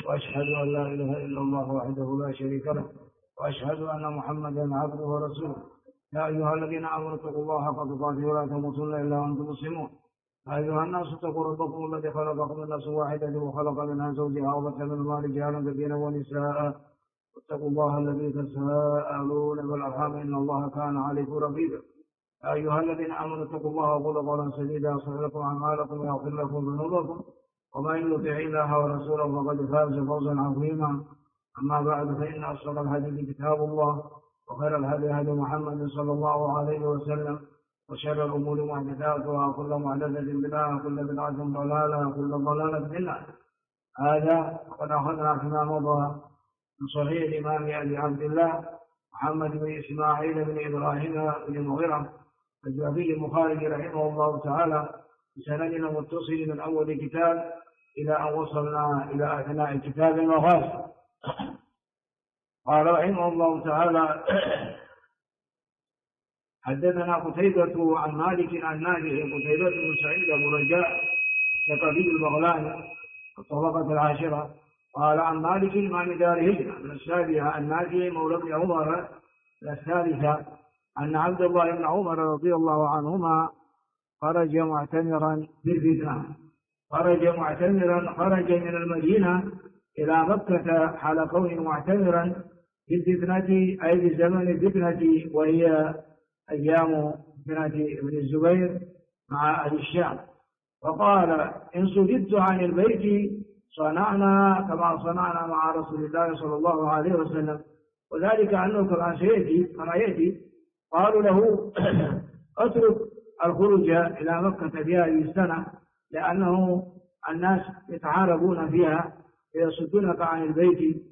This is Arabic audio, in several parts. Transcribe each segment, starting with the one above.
وأشهد أن لا إله إلا الله وحده لا شريك له وأشهد أن محمدا عبده ورسوله. يا أيها الذين آمنوا اتقوا الله حق تقاته ولا تموتن إلا وأنتم مسلمون. يا أيها الناس اتقوا ربكم الذي خلقكم من نفس واحدة وخلق منها زوجها وبث منهما رجالا كثيرا ونساء واتقوا الله الذي تساءلون بالأرحام إن الله كان عليكم رقيبا. يا أيها الذين آمنوا اتقوا الله وقولوا قولا سديدا يصلح لكم أعمالكم ويغفر لكم ذنوبكم ومن يطع الله ورسوله فقد فاز فوزا عظيما. أما بعد فإن أصدق الحديث كتاب الله وخير الهدي هدي محمد صلى الله عليه وسلم وشر الأمور محدثاتها وكل محدثة بدعة وكل بدعة ضلالة وكل ضلالة في النار. هذا وقد أخذنا فيما مضى من صحيح الإمام أبي عبد الله محمد بن إسماعيل بن إبراهيم بن مغيرة الجعفي البخاري رحمه الله تعالى بسندنا متصل من أول كتاب إلى أن وصلنا إلى أثناء كتاب المغازي. قال رحمه الله تعالى: حدثنا قتيبة عن مالك عن نافع قتيبة بن سعيد أبو رجاء ثقفي البغلاني الطبقة العاشرة قال عن مالك إمام دار هجرة من السابعة عن نافع مولى بن عمر من الثالثة أن عبد الله بن عمر رضي الله عنهما خرج معتمرا بالفتنة خرج من المدينة إلى مكة حال كونه معتمرا بالفتنة أي بزمن الفتنة وهي أيام فتنة ابن الزبير مع أهل الشام. فقال: إن صددت عن البيت صنعنا كما صنعنا مع رسول الله صلى الله عليه وسلم. وذلك أنه كما يأتي قالوا له: اترك الخروج إلى مكة في هذه السنة لأنه الناس يتعارضون فيها فيصدونك عن البيت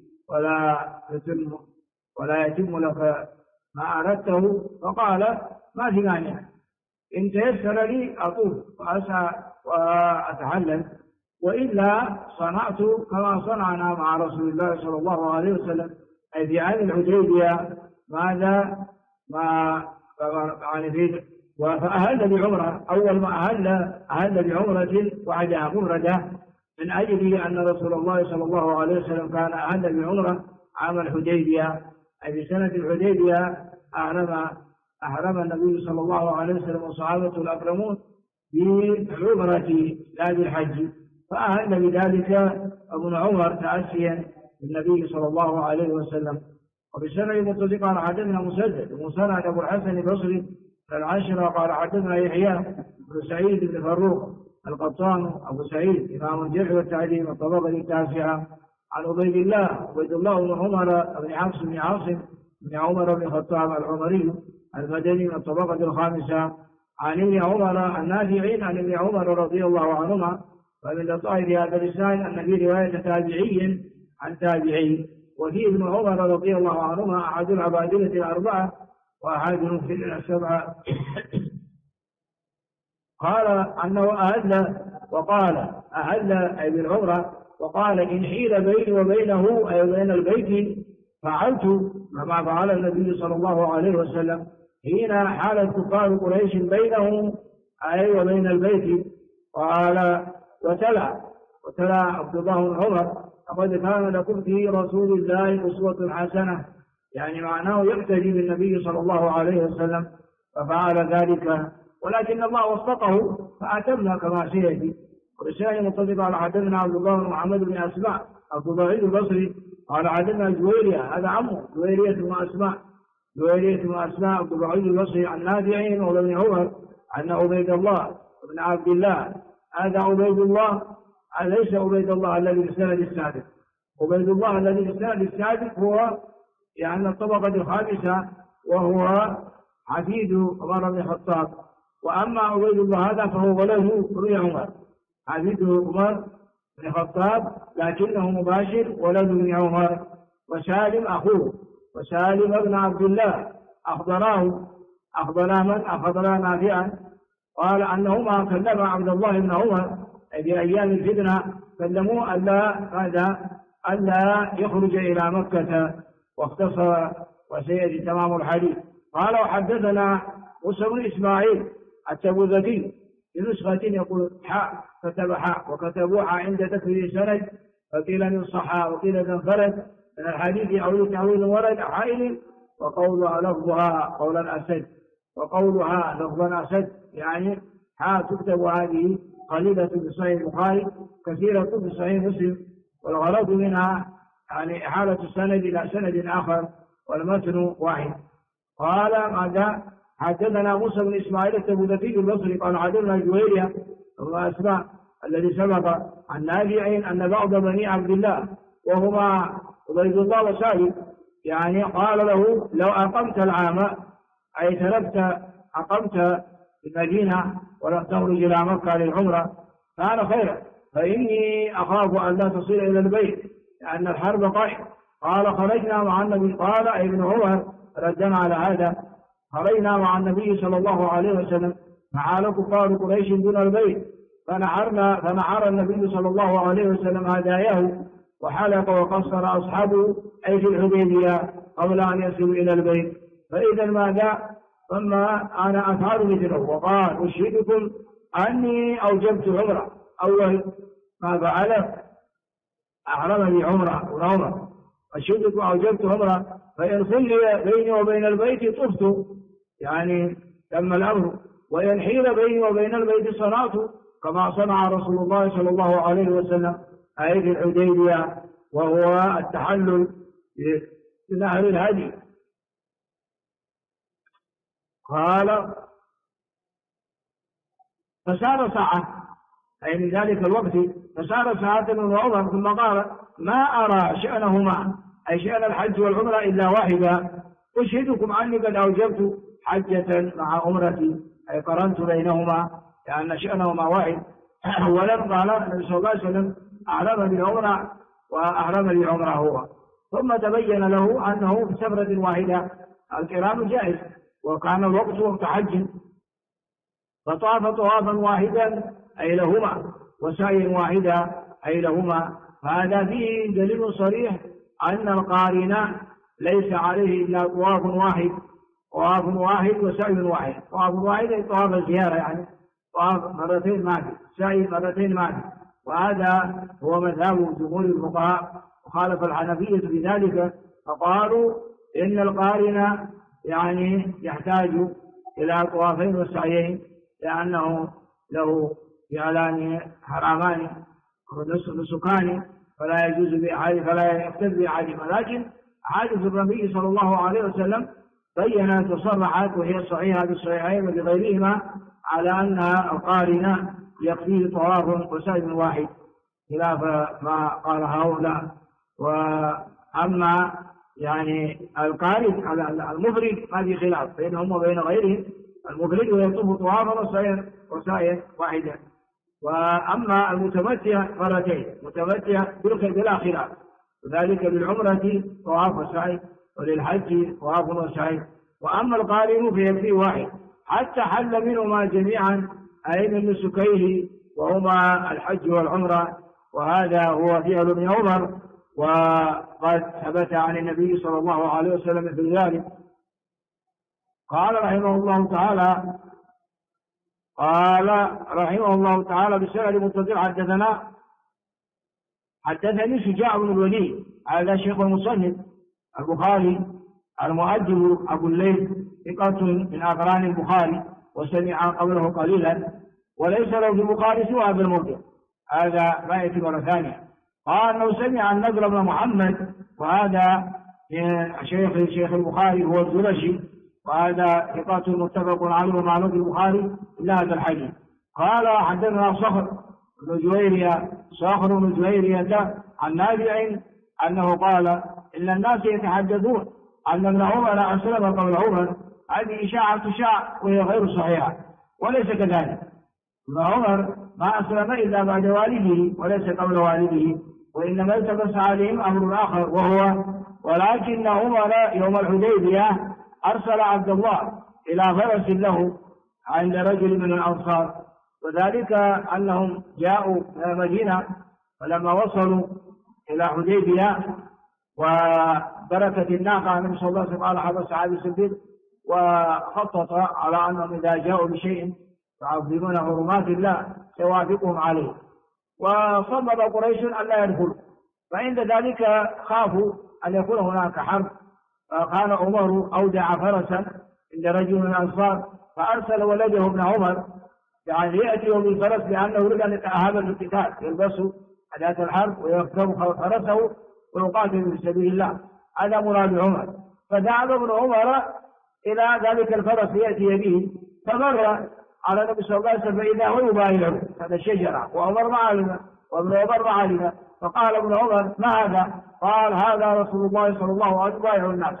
ولا يتم لك ما أردته. فقال: ما في مانع، إن تيسر لي أطوف وأسعى وأتحلل، وإلا صنعت كما صنعنا مع رسول الله صلى الله عليه وسلم أي في عام الحديبية. ماذا ما يعني فأهل بعمرة. أول ما أهل بعمرة وعدها مفردة من أجل أن رسول الله صلى الله عليه وسلم كان أهل بعمرة عام الحديبية أي في سنة الحديبية أحرم النبي صلى الله عليه وسلم وصحابته الأكرمون بالعمرة لا بالحج. فأهل بذلك ابن عمر تأسيا بالنبي صلى الله عليه وسلم. وبسنة متصل قال حدثنا مسدد ومسند أبو الحسن البصري العاشرة قال حدثنا يحيى بن سعيد بن فروخ القطان أبو سعيد إمام الجرح والتعديل والطبقة التاسعة عن عبيد الله بن عمر بن حفص بن عاصم بن عمر بن الخطاب العمري المدني من الطبقة الخامسة عن ابن عمر النافعين عن ابن عمر رضي الله عنهما. ومن لطائف هذا اللسان أن في رواية تابعي عن تابعي. وفي ابن عمر رضي الله عنهما أحد العبادلة الأربعة وأحد المفسدين السبعة. قال أنه أهل أي بالعمرة وقال: إن حيل بيني وبينه أي بين البيت فعلت كما فعل النبي صلى الله عليه وسلم حين حال كفار قريش بينه أي وبين البيت. قال: وتلا عبد الله بن عمر: لقد كان لكم في رسول الله أسوة حسنة، يعني معناه يقتدي بالنبي صلى الله عليه وسلم. ففعل ذلك ولكن الله وفقه فأتمنا كما سيأتي. ورسالة متصلة على حدثنا عبد الله بن محمد بن أسماء أبو ضعيف البصري قال حدثنا جويرية هذا عمه جويرية بن أسماء أبو ضعيف البصري عن نافع مولى بن عمر عن عبيد الله بن عبد الله. هذا عبيد الله ليس عبيد الله الذي في السند السابق. عبيد الله الذي في السند السابق هو يعني الطبقة الخامسة وهو حفيد عمر بن الخطاب. وأما عبيد الله هذا فهو ولده ابن عمر حفيد عمر بن الخطاب لكنه مباشر ولد ابن عمر. وسالم أخوه وسالم ابن عبد الله أخبرا نافعا قال أنهما كلم عبد الله بن عمر في أيام الفتنة كلموه ألا يخرج إلى مكة واختصر وسيأتي تمام الحديث. قال: وحدثنا موسى بن إسماعيل التبوذكي في نسخة يقول حاء كتب حاء وكتبوا حاء عند تكرير سند فقيل إن صح وقيل إن انفرد من الحديث أو تأويل ورد حائل، وقولها لفظها قولا أسد، وقولها لفظا أسد يعني تكتب هذه قليلة في صحيح البخاري كثيرة في صحيح مسلم، والغرض منها يعني إحالة السند إلى سند آخر والمتن واحد. قال ماذا؟ حدثنا موسى بن إسماعيل التبوذكي البصري قال حدثنا جويرية الله أسماء الذي سبق عن نافع أن بعض بني عبد الله وهما عبيد الله وسالم يعني قال له لو أقمت العام أي أقمت في المدينة ولم تخرج إلى مكة للعمرة كان خيرا، فإني أخاف أن لا تصل إلى البيت لأن الحرب قائمة. قال خرجنا مع النبي، قال ابن عمر ردنا على هذا، خرجنا مع النبي صلى الله عليه وسلم فعال كفار قريش دون البيت فنحر النبي صلى الله عليه وسلم هداياه وحلق وقصر أصحابه أي في الحديبية قبل أن يصلوا إلى البيت. فإذا ماذا؟ ثم أنا أفعل مثله، وقال أشهدكم أني أوجبت عمرة. أول ما فعل أحرم بعمرة أشهدكم أوجبت عمرة، فإن خلي بيني وبين البيت طفت يعني تم الأمر، وإن حيل بيني وبين البيت صنعت كما صنع رسول الله صلى الله عليه وسلم أي في الحديبية، وهو التحلل بنهر الهدي. قال فسار ساعة أي من ذلك الوقت، فسار ساعة من عمر ثم قال ما أرى شأنهما أي شأن الحج والعمرة إلا واحدا، أشهدكم أني قد أوجبت حجة مع عمرتي أي قرنت بينهما لأن شأنهما واحد. ولم قال النبي صلى الله عليه وسلم أحرم بالعمرة وأحرم بالعمرة هو، ثم تبين له أنه في سفرة واحدة القران جائز، وكان الوقت وقت حج، فطاف طوافا واحدا أي لهما وسعي واحدا أي لهما. فهذا فيه دليل صريح أن القارن ليس عليه إلا طواف واحد وسعي واحد. طواف واحد أي طواف الزيارة يعني طواف مرتين معه، سعي مرتين معه، وهذا هو مذهب جمهور الفقهاء، وخالف الحنفية في ذلك فقالوا إن القارن يعني يحتاج إلى طوافين وسعيين لأنه له فعلان حرامان ونسكان فلا يجوز بأحد فلا يقتد بأحدهما، لكن حادث النبي صلى الله عليه وسلم بينت وصرحت وهي صحيحة بالصحيحين وبغيرهما على أن القارن يكفيه طواف وسعي واحد خلاف ما قال هؤلاء. وأما يعني القارن على المفرد ما في خلاف بينهم وبين غيرهم، المفرد يطوف طوافا وسعيا واحدا. وأما المتمتع مرتين متمتع بلا خلاف، وذلك للعمرة طواف وسعي وللحج طواف وسعي. وأما القارن فيكفيه واحد حتى حل منهما جميعا أي من نسكيه وهما الحج والعمرة، وهذا هو فعل ابن عمر وقد ثبت عن النبي صلى الله عليه وسلم في ذلك. قال رحمه الله تعالى بسند متصل حدثني شجاع بن الوليد هذا شيخ المصنف البخاري المؤدب أبو الليث ثقة من أقران البخاري وسمع قبله قليلا وليس له في البخاري سوى هذا الموضع، هذا ما يأتي مرة ثانية. قال أنه سمع النضر بن محمد وهذا شيخ البخاري هو الزرشي، وهذا ثقة متفق عليه مع البخاري إلا هذا الحديث. قال حدثنا صخر بن جويرية عن نافع أنه قال إن الناس يتحدثون أن ابن عمر أسلم قبل عمر، هذه إشاعة تشاع وهي غير صحيحة وليس كذلك. ابن عمر ما أسلم إلا بعد والده وليس قبل والده، وإنما التبس عليهم أمر آخر وهو ولكن عمر يوم الحديبية أرسل عبد الله إلى فرس له عند رجل من الأنصار، وذلك أنهم جاءوا إلى المدينة فلما وصلوا إلى حديبية وبركت الناقة النبي صلى الله عليه وسلم قال حبس عابد الصديق وخطط على أنهم إذا جاءوا بشيء يعظمون حرمات الله سيوافقهم عليه، وصمم قريش أن لا يدخلوا فعند ذلك خافوا أن يكون هناك حرب، فكان عمر أودع فرسا عند رجل من الأنصار، فأرسل ولده ابن عمر يعني يأتي بالفرس لأنه يريد أن يتأهب للقتال، يلبس أداة الحرب ويركب فرسه ويقاتل في سبيل الله. هذا مراد عمر. فذهب ابن عمر إلى ذلك الفرس ليأتي به، فمر على النبي صلى الله عليه وسلم فإذا هو يبايعه هذا الشجرة، وعمر ما علم وابن عمر ما علم. فقال ابن عمر: ما هذا؟ قال: هذا رسول الله صلى الله عليه وسلم يبايع الناس.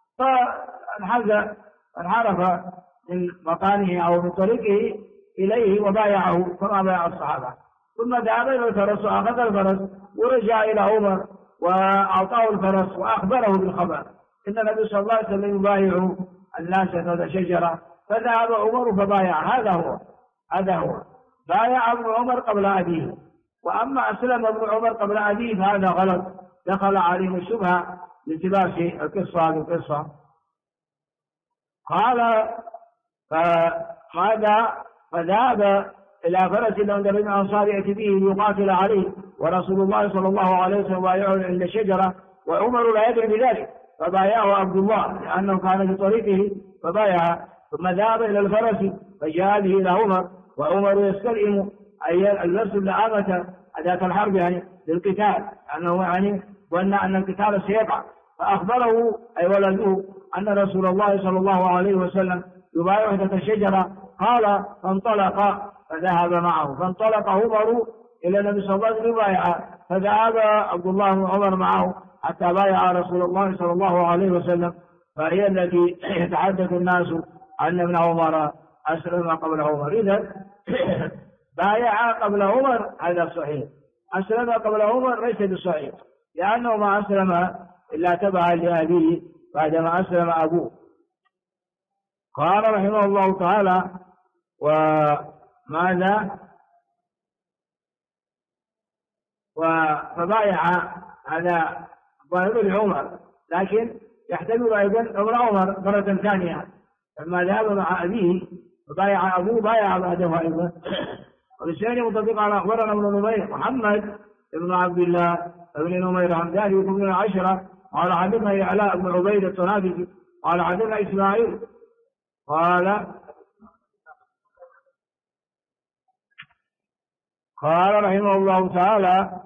فانحرف من مكانه أو من طريقه إليه وبايعه كما بايع الصحابة. ثم ذهب إلى الفرس وأخذ الفرس ورجع إلى عمر وأعطاه الفرس وأخبره بالخبر إن النبي صلى الله عليه وسلم يبايع الناس تحت شجرة. فذهب عمر فبايع. هذا هو بايع ابن عمر قبل أبيه. وأما أسلم ابن عمر قبل أبيه فهذا غلط، دخل عليه الشبهة لالتباس القصة. قال: فذهب إلى فرس عند بين الأنصار يأتي به ليقاتل عليه، ورسول الله صلى الله عليه وسلم بايعه عند الشجرة، وعمر لا يدري بذلك، فبايعه عبد الله لأنه كان في طريقه فبايع. ثم ذهب إلى الفرس فجاء به إلى عمر، وعمر يستلئم أي اللبس اللعامة أداة الحرب يعني للقتال، لأنه يعني ظن أن القتال سيقع. فأخبره أي ولده أن رسول الله صلى الله عليه وسلم يبايع تحت الشجرة. قال: فانطلق فذهب معه. فانطلق عمر إلى النبي صلى الله عليه وسلم يبايع، فذهب عبد الله بن عمر معه حتى بايع رسول الله صلى الله عليه وسلم. فهي التي يتحدث الناس أن ابن عمر أسلم قبل عمر. إذا بايع قبل عمر هذا صحيح، أسلم قبل عمر ليس بصحيح، لأنه ما أسلم إلا تبعا لأبيه بعدما أسلم أبوه. قال رحمه الله تعالى: وماذا؟ فبايع هذا ظاهر لعمر، لكن يحتمل أيضا ابن عمر مرة ثانية لما ذهب مع أبيه فبايع أبوه بايع بعده أيضا. والثاني متفق على أخبرنا ابن نمير محمد بن عبد الله بن نمير همداني بن العشرة قال: حدثنا علاء بن عبيد الطنافسي قال: حدثنا إسماعيل قال رحمه الله تعالى: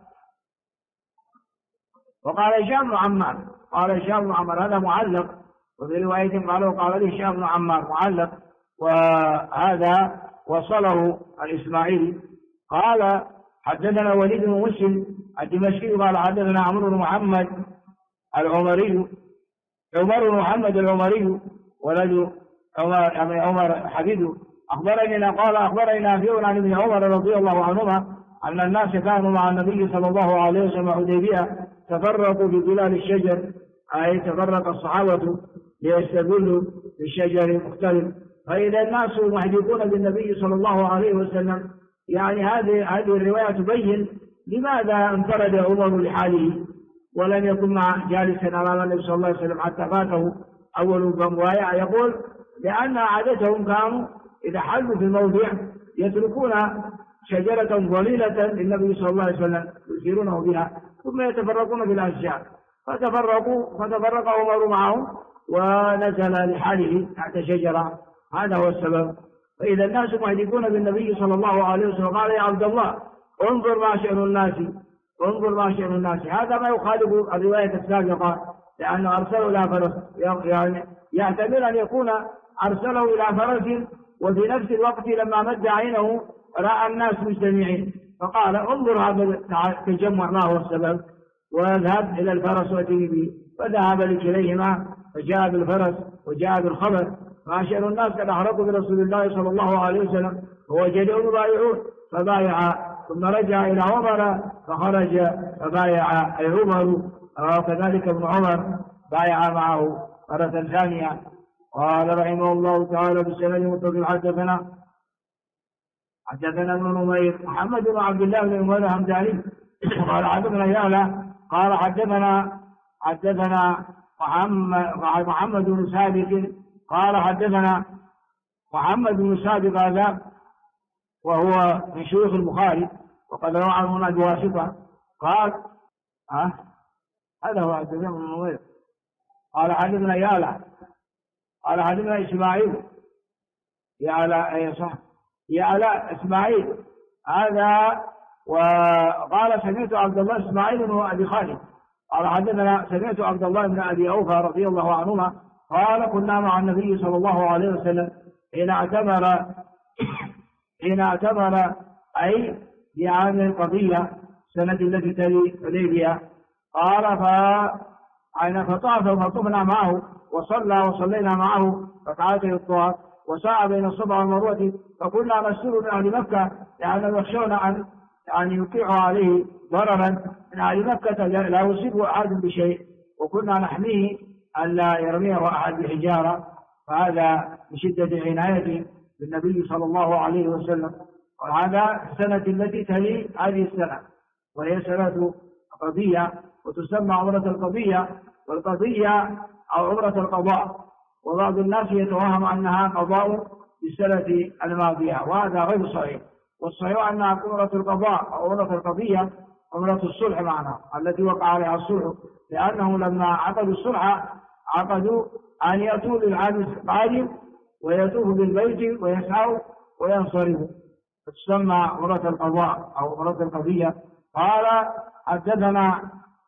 وقال هشام بن عمار، قال هشام بن عمار هذا معلق، وفي رواية قال هشام بن عمار معلق، وهذا وصله الإسماعيلي. قال: حدثنا وليد بن مسلم الدمشقي قال: حدثنا عمر بن محمد العمري، عمر بن محمد العمري ولد عمر حفيده أخبرنا نافع عن ابن عمر رضي الله عنهما أن الناس كانوا مع النبي صلى الله عليه وسلم حديبية تفرقوا في ظلال الشجر، أي تفرق الصحابة ليستظلوا بالشجر المختلف. فإذا الناس محدثون بالنبي صلى الله عليه وسلم، يعني هذه الرواية تبين لماذا انفرد عمر لحاله ولم يكن جالسا أمام النبي صلى الله عليه وسلم حتى فاته أول مبايع. يقول: لأن عادتهم كانوا إذا حلوا في الموضع يتركون شجرة ظليلة للنبي صلى الله عليه وسلم يسيرونه بها ثم يتفرقون بالأشجار. فتفرق عمر معهم ونزل لحاله تحت شجرة، هذا هو السبب. فإذا الناس محدثون بالنبي صلى الله عليه وسلم قال: يا عبد الله انظر ما شأن الناس، هذا ما يخالف الرواية السابقة، لأنه أرسله إلى فرس، يعني يحتمل أن يكون أرسله إلى فرس وفي نفس الوقت لما مد عينه رأى الناس مجتمعين فقال: انظر هذا التجمع ما هو السبب، واذهب إلى الفرس وأتني به. فذهب لكليهما فجاء بالفرس وجاء بالخبر: ما شأن الناس قد أحرقوا برسول الله صلى الله عليه وسلم، ووجدهم يبايعون فبايع. ثم رجع إلى عمر فخرج فبايع أي عمر، وكذلك ابن عمر بايع معه مرة ثانية. قال رحمه الله تعالى: بالسند المتصل حدثنا ابن نمير محمد بن عبد الله بن نمير الهمداني قال: حدثنا يعلى قال: حدثنا محمد بن ثابت قال: حدثنا محمد بن ثابت هذا وهو من شيوخ البخاري وقد روى عنه بواسطة. قال: هذا هو عبد الله بن نمير. قال حدثنا يالا قال حدثنا إسماعيل يالا أي صح يالا إسماعيل هذا. وقال سمعت عبد الله إسماعيل وأبي خالد قال حدثنا سمعت عبد الله بن أبي أوفى رضي الله عنهما قال كنا مع النبي صلى الله عليه وسلم حين اعتمر أي بعام القضية السنة التي تلي حديبية. قال فطاف فطفنا معه وصلينا معه ركعتي الطواف وسعى بين الصفا والمروة. فكنا نسير من أهل مكة لأنهم يخشون أن يوقعوا عليه ضررا من أهل مكة لا يصيبه أحد بشيء، وكنا نحميه ألا يرميه أحد بحجارة. فهذا بشدة عناية بالنبي صلى الله عليه وسلم. وهذا السنة التي تلي هذه السنة وهي سنة قضية وتسمى عمرة القضية، والقضية أو عمرة القضاء، وبعض الناس يتوهم أنها قضاء بالسنة الماضية وهذا غير صحيح. والصحيح أنها عمرة القضاء أو عمرة القضية عمرة الصلح معنا التي وقع عليها الصلح، لأنه لما عقدوا الصلح عقدوا أن يأتوا للعام القادم ويطوفوا بالبيت ويسعوا وينصرفوا، فتسمى عمرة القضاء أو عمرة القضية. قال حدثنا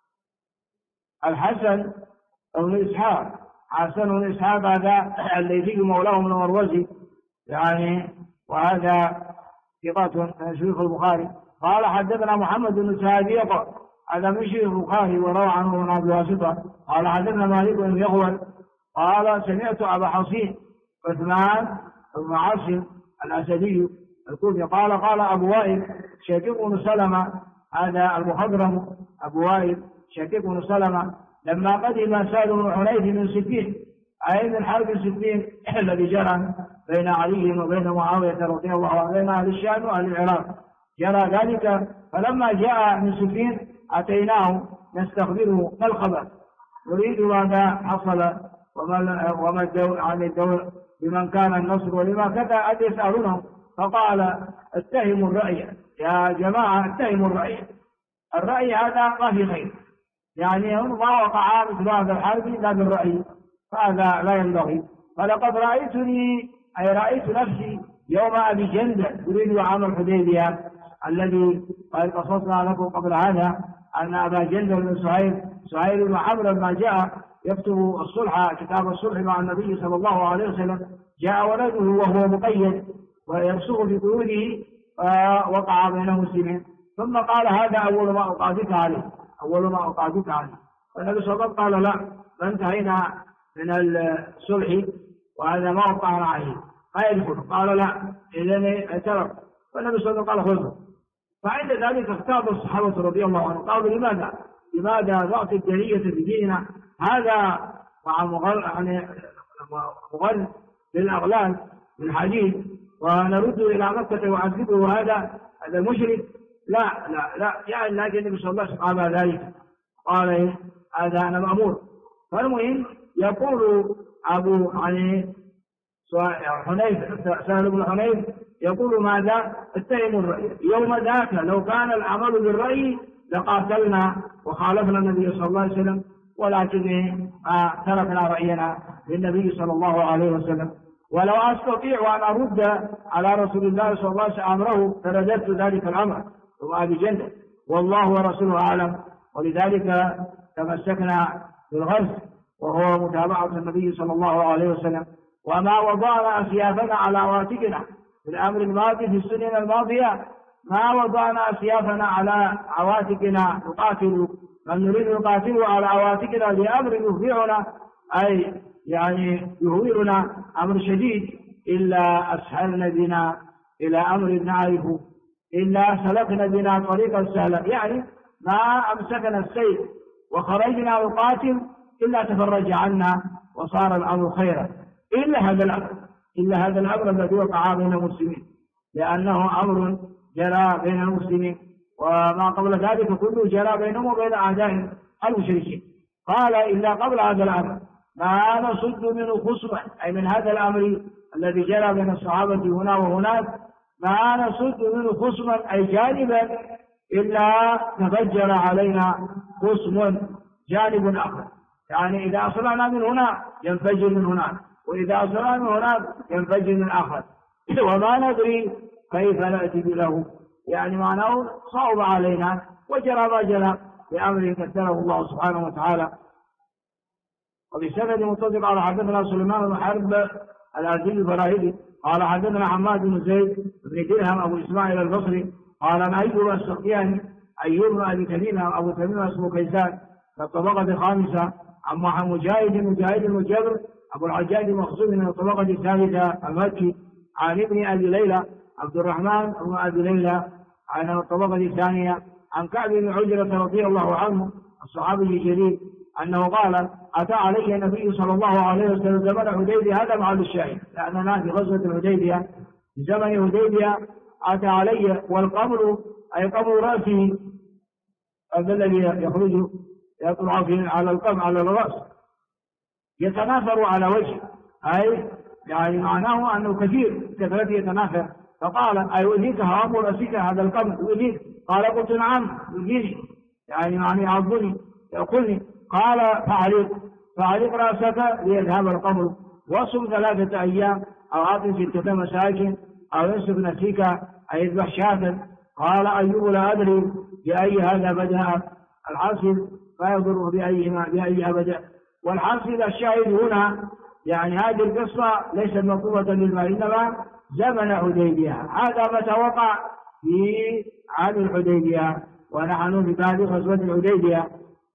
الحسن بن إسحاق حسن بن إسحاق هذا الليثي مولاه من المروزي يعني، وهذا ثقة شيخ البخاري. قال حدثنا محمد بن سعيد هذا من شيخ البخاري وروى عنه من أبي واسطة. قال حدثنا مالك بن يغول قال سمعت أبا حصين عثمان بن عاصم الأسدي الكوفي قال أبو وائل شقيق بن سلمة هذا المخضرم أبو وائل شقيق بن سلمة لما قدم سعد بن حنيف من سفين أي من حرب سفين الذي جرى بين علي وبين معاوية رضي الله عنه بين أهل الشام وأهل العراق جرى ذلك. فلما جاء من سفين أتيناه نستخبره ما الخبر نريد ماذا حصل وما الدور عن الدور بمن كان النصر ولما كذا أن يسألونه. فقال اتهموا الرأي يا جماعة اتهموا الرأي هذا ما في خير، يعني ما وقع مثل هذا الحرب إلا بالرأي فهذا لا ينبغي. فلقد رأيتني أي رأيت نفسي يوم أبي جندل يريد عام الحديبية الذي قد قصصنا لكم قبل هذا أن أبا جندل بن سهيل بن عمرو لما جاء يكتب الصلح كتاب الصلح مع النبي صلى الله عليه وسلم جاء ولده وهو مقيد ويرسخ في قيوده وقع بينهم سنين، ثم قال هذا أول ما أقاضيك عليه والنبي صلى الله عليه وسلم قال لا فانتهينا من الصلح وهذا ما وقعنا عليه ما يدخل. قال لا إذن اعترف، فالنبي صلى الله عليه وسلم قال خذه. فعند ذلك اختار الصحابة رضي الله عنهم قالوا لماذا نعطي الدنية في ديننا هذا مع مغل للأغلال من حديد ونرد إلى مكة وعذبه هذا المشرك لا يعني لكن النبي صلى الله عليه وسلم قال ذلك قال هذا أنا مأمور. فالمهم يقول أبو حنيف سهل بن حنيف يقول ماذا اتهموا الرأي يوم ذاك لو كان العمل بالرأي لقاتلنا وخالفنا النبي صلى الله عليه وسلم، ولكن تركنا رأينا للنبي صلى الله عليه وسلم. ولو أستطيع أن أرد على رسول الله صلى الله عليه وسلم أمره فرددت ذلك الأمر ثم أبي جندل والله ورسوله أعلم. ولذلك تمسكنا بالغرس وهو متابعة النبي صلى الله عليه وسلم، وما وضعنا أسيافنا على عواتقنا في الأمر الماضي في السنين الماضية ما وضعنا أسيافنا على عواتقنا نقاتل من نريد نقاتله على عواتقنا لأمر يفضعنا أي يعني يهويرنا أمر شديد إلا أسهلنا بنا إلى أمر نعرفه إلا سلكنا بنا طريقا سهلا، يعني ما أمسكنا السيف وخرجنا نقاتل إلا تفرج عنا وصار الأمر خيرا إلا هذا الأمر الذي وقع بين المسلمين، لأنه أمر جرى بين المسلمين وما قبل ذلك كله جرى بينهم وبين أعدائهم المشركين. قال إلا قبل هذا الأمر ما نصد منه خصما أي من هذا الأمر الذي جرى بين الصحابة هنا وهناك ما نصد منه خصما أي جانبا إلا تفجر علينا قسم جانب آخر، يعني إذا أصلنا من هنا ينفجر من هناك، وإذا أصلنا من هناك ينفجر من آخر، وما ندري كيف نأتي له، يعني معناه صعب علينا وجرى ما جرى بأمر كتبه الله سبحانه وتعالى. وبسند متصل قال حدثنا سليمان بن حرب الأزدي الفراهيدي قال حدثنا حماد بن زيد بن درهم أبو إسماعيل البصري قال عن أيوب السختياني أيوب بن أبي تميمة أبو تميمة اسمه كيسان في الطبقة الخامسة عن مجاهد المجبر أبو الحجاج المخزومي من الطبقة الثالثة المكي عن ابن أبي ليلى عبد الرحمن بن أبي ليلى عن الطبقة الثانية عن كعب بن عجرة رضي الله عنه الصحابي الجليل أنه قال أتى علي النبي صلى الله عليه وسلم زمن حديبية، هذا محل الشاهد لأننا في غزوة الحديبية في زمن حديبية أتى علي والقمر أي قمر رأسه الذي يخرج يطلع على القمر على الرأس يتناثر على وجهه، أي يعني معناه أنه كثرته يتناثر، فقال أيؤذيك هوام رأسك هذا القمر يؤذيك؟ قال قلت نعم يؤذيني، يعني معنى يعضني يأكلني. قال فعلق رأسك ليذهب القمر واصم 3 أيام أو أعطي 6 مساكن أو ينسف نسيك أي يذبح شاة. قال أيوب لا أدري بأي هذا بدأ الحاصل فيضر بأيها بدأ. والحاصل الشاهد هنا يعني هذه القصة ليست مطلوبة للمال إنما زمن حديبية، هذا ما توقع في عام الحديبية ونحن في بعد غزوة الحديبية.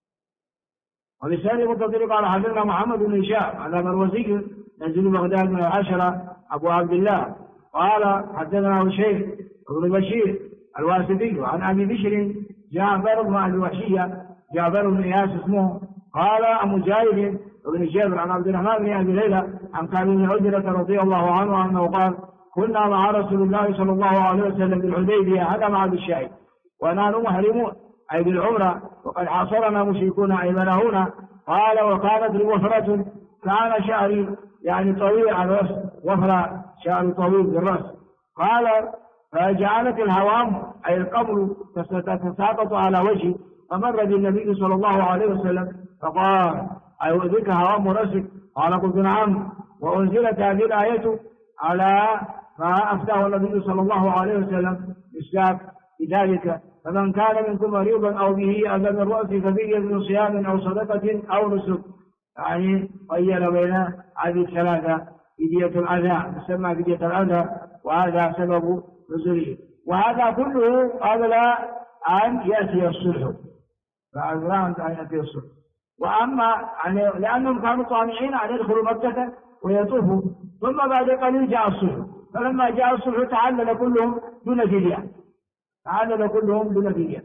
وبالسند متصل قال حدثنا محمد بن هشام هذا مروزي نزل بغداد من 10 أبو عبد الله قال حدثنا هشيم بن بشير الواسطي عن أبي بشر جعفر بن أبي وحشية جعفر بن إياس اسمه قال مجاهد بن جابر عن عبد الرحمن بن أبي ليلى عن كعب بن عجرة رضي الله عنه أنه قال كنا مع رسول الله صلى الله عليه وسلم بالحديبية، هذا مع الشاهد، ونحن محرمون أي بالعمرة وقد حاصرنا مشركون أيمنهنا. قال وكانت لي وفرة كان شعري يعني طويل على الرأس، وفرة شعري طويل بالرأس. قال فجعلت الهوام أي القمر تتساقط على وجهي، فمر بالنبي صلى الله عليه وسلم فقال أيؤذيك هوام رأسك؟ قال قلت نعم. وأنزلت هذه الآية على ما أفتاه النبي صلى الله عليه وسلم بالساق بذلك، فمن كان منكم مريضا أو به أذى من رأسه ففدية من صيام أو صدقة أو نسك، يعني غير بين هذه الثلاثة فدية الأذى تسمى فدية الأذى، وهذا سبب نزوله. وهذا كله قبل أن يأتي الصلح، فأذرى أن يأتي الصلح. وأما يعني لأنهم كانوا طامعين أن يدخلوا مكة ويطوفوا، ثم بعد قليل جاء الصلح، فلما جاء الصلح تعلل كلهم دون فدية، تعلل كلهم دون فدية.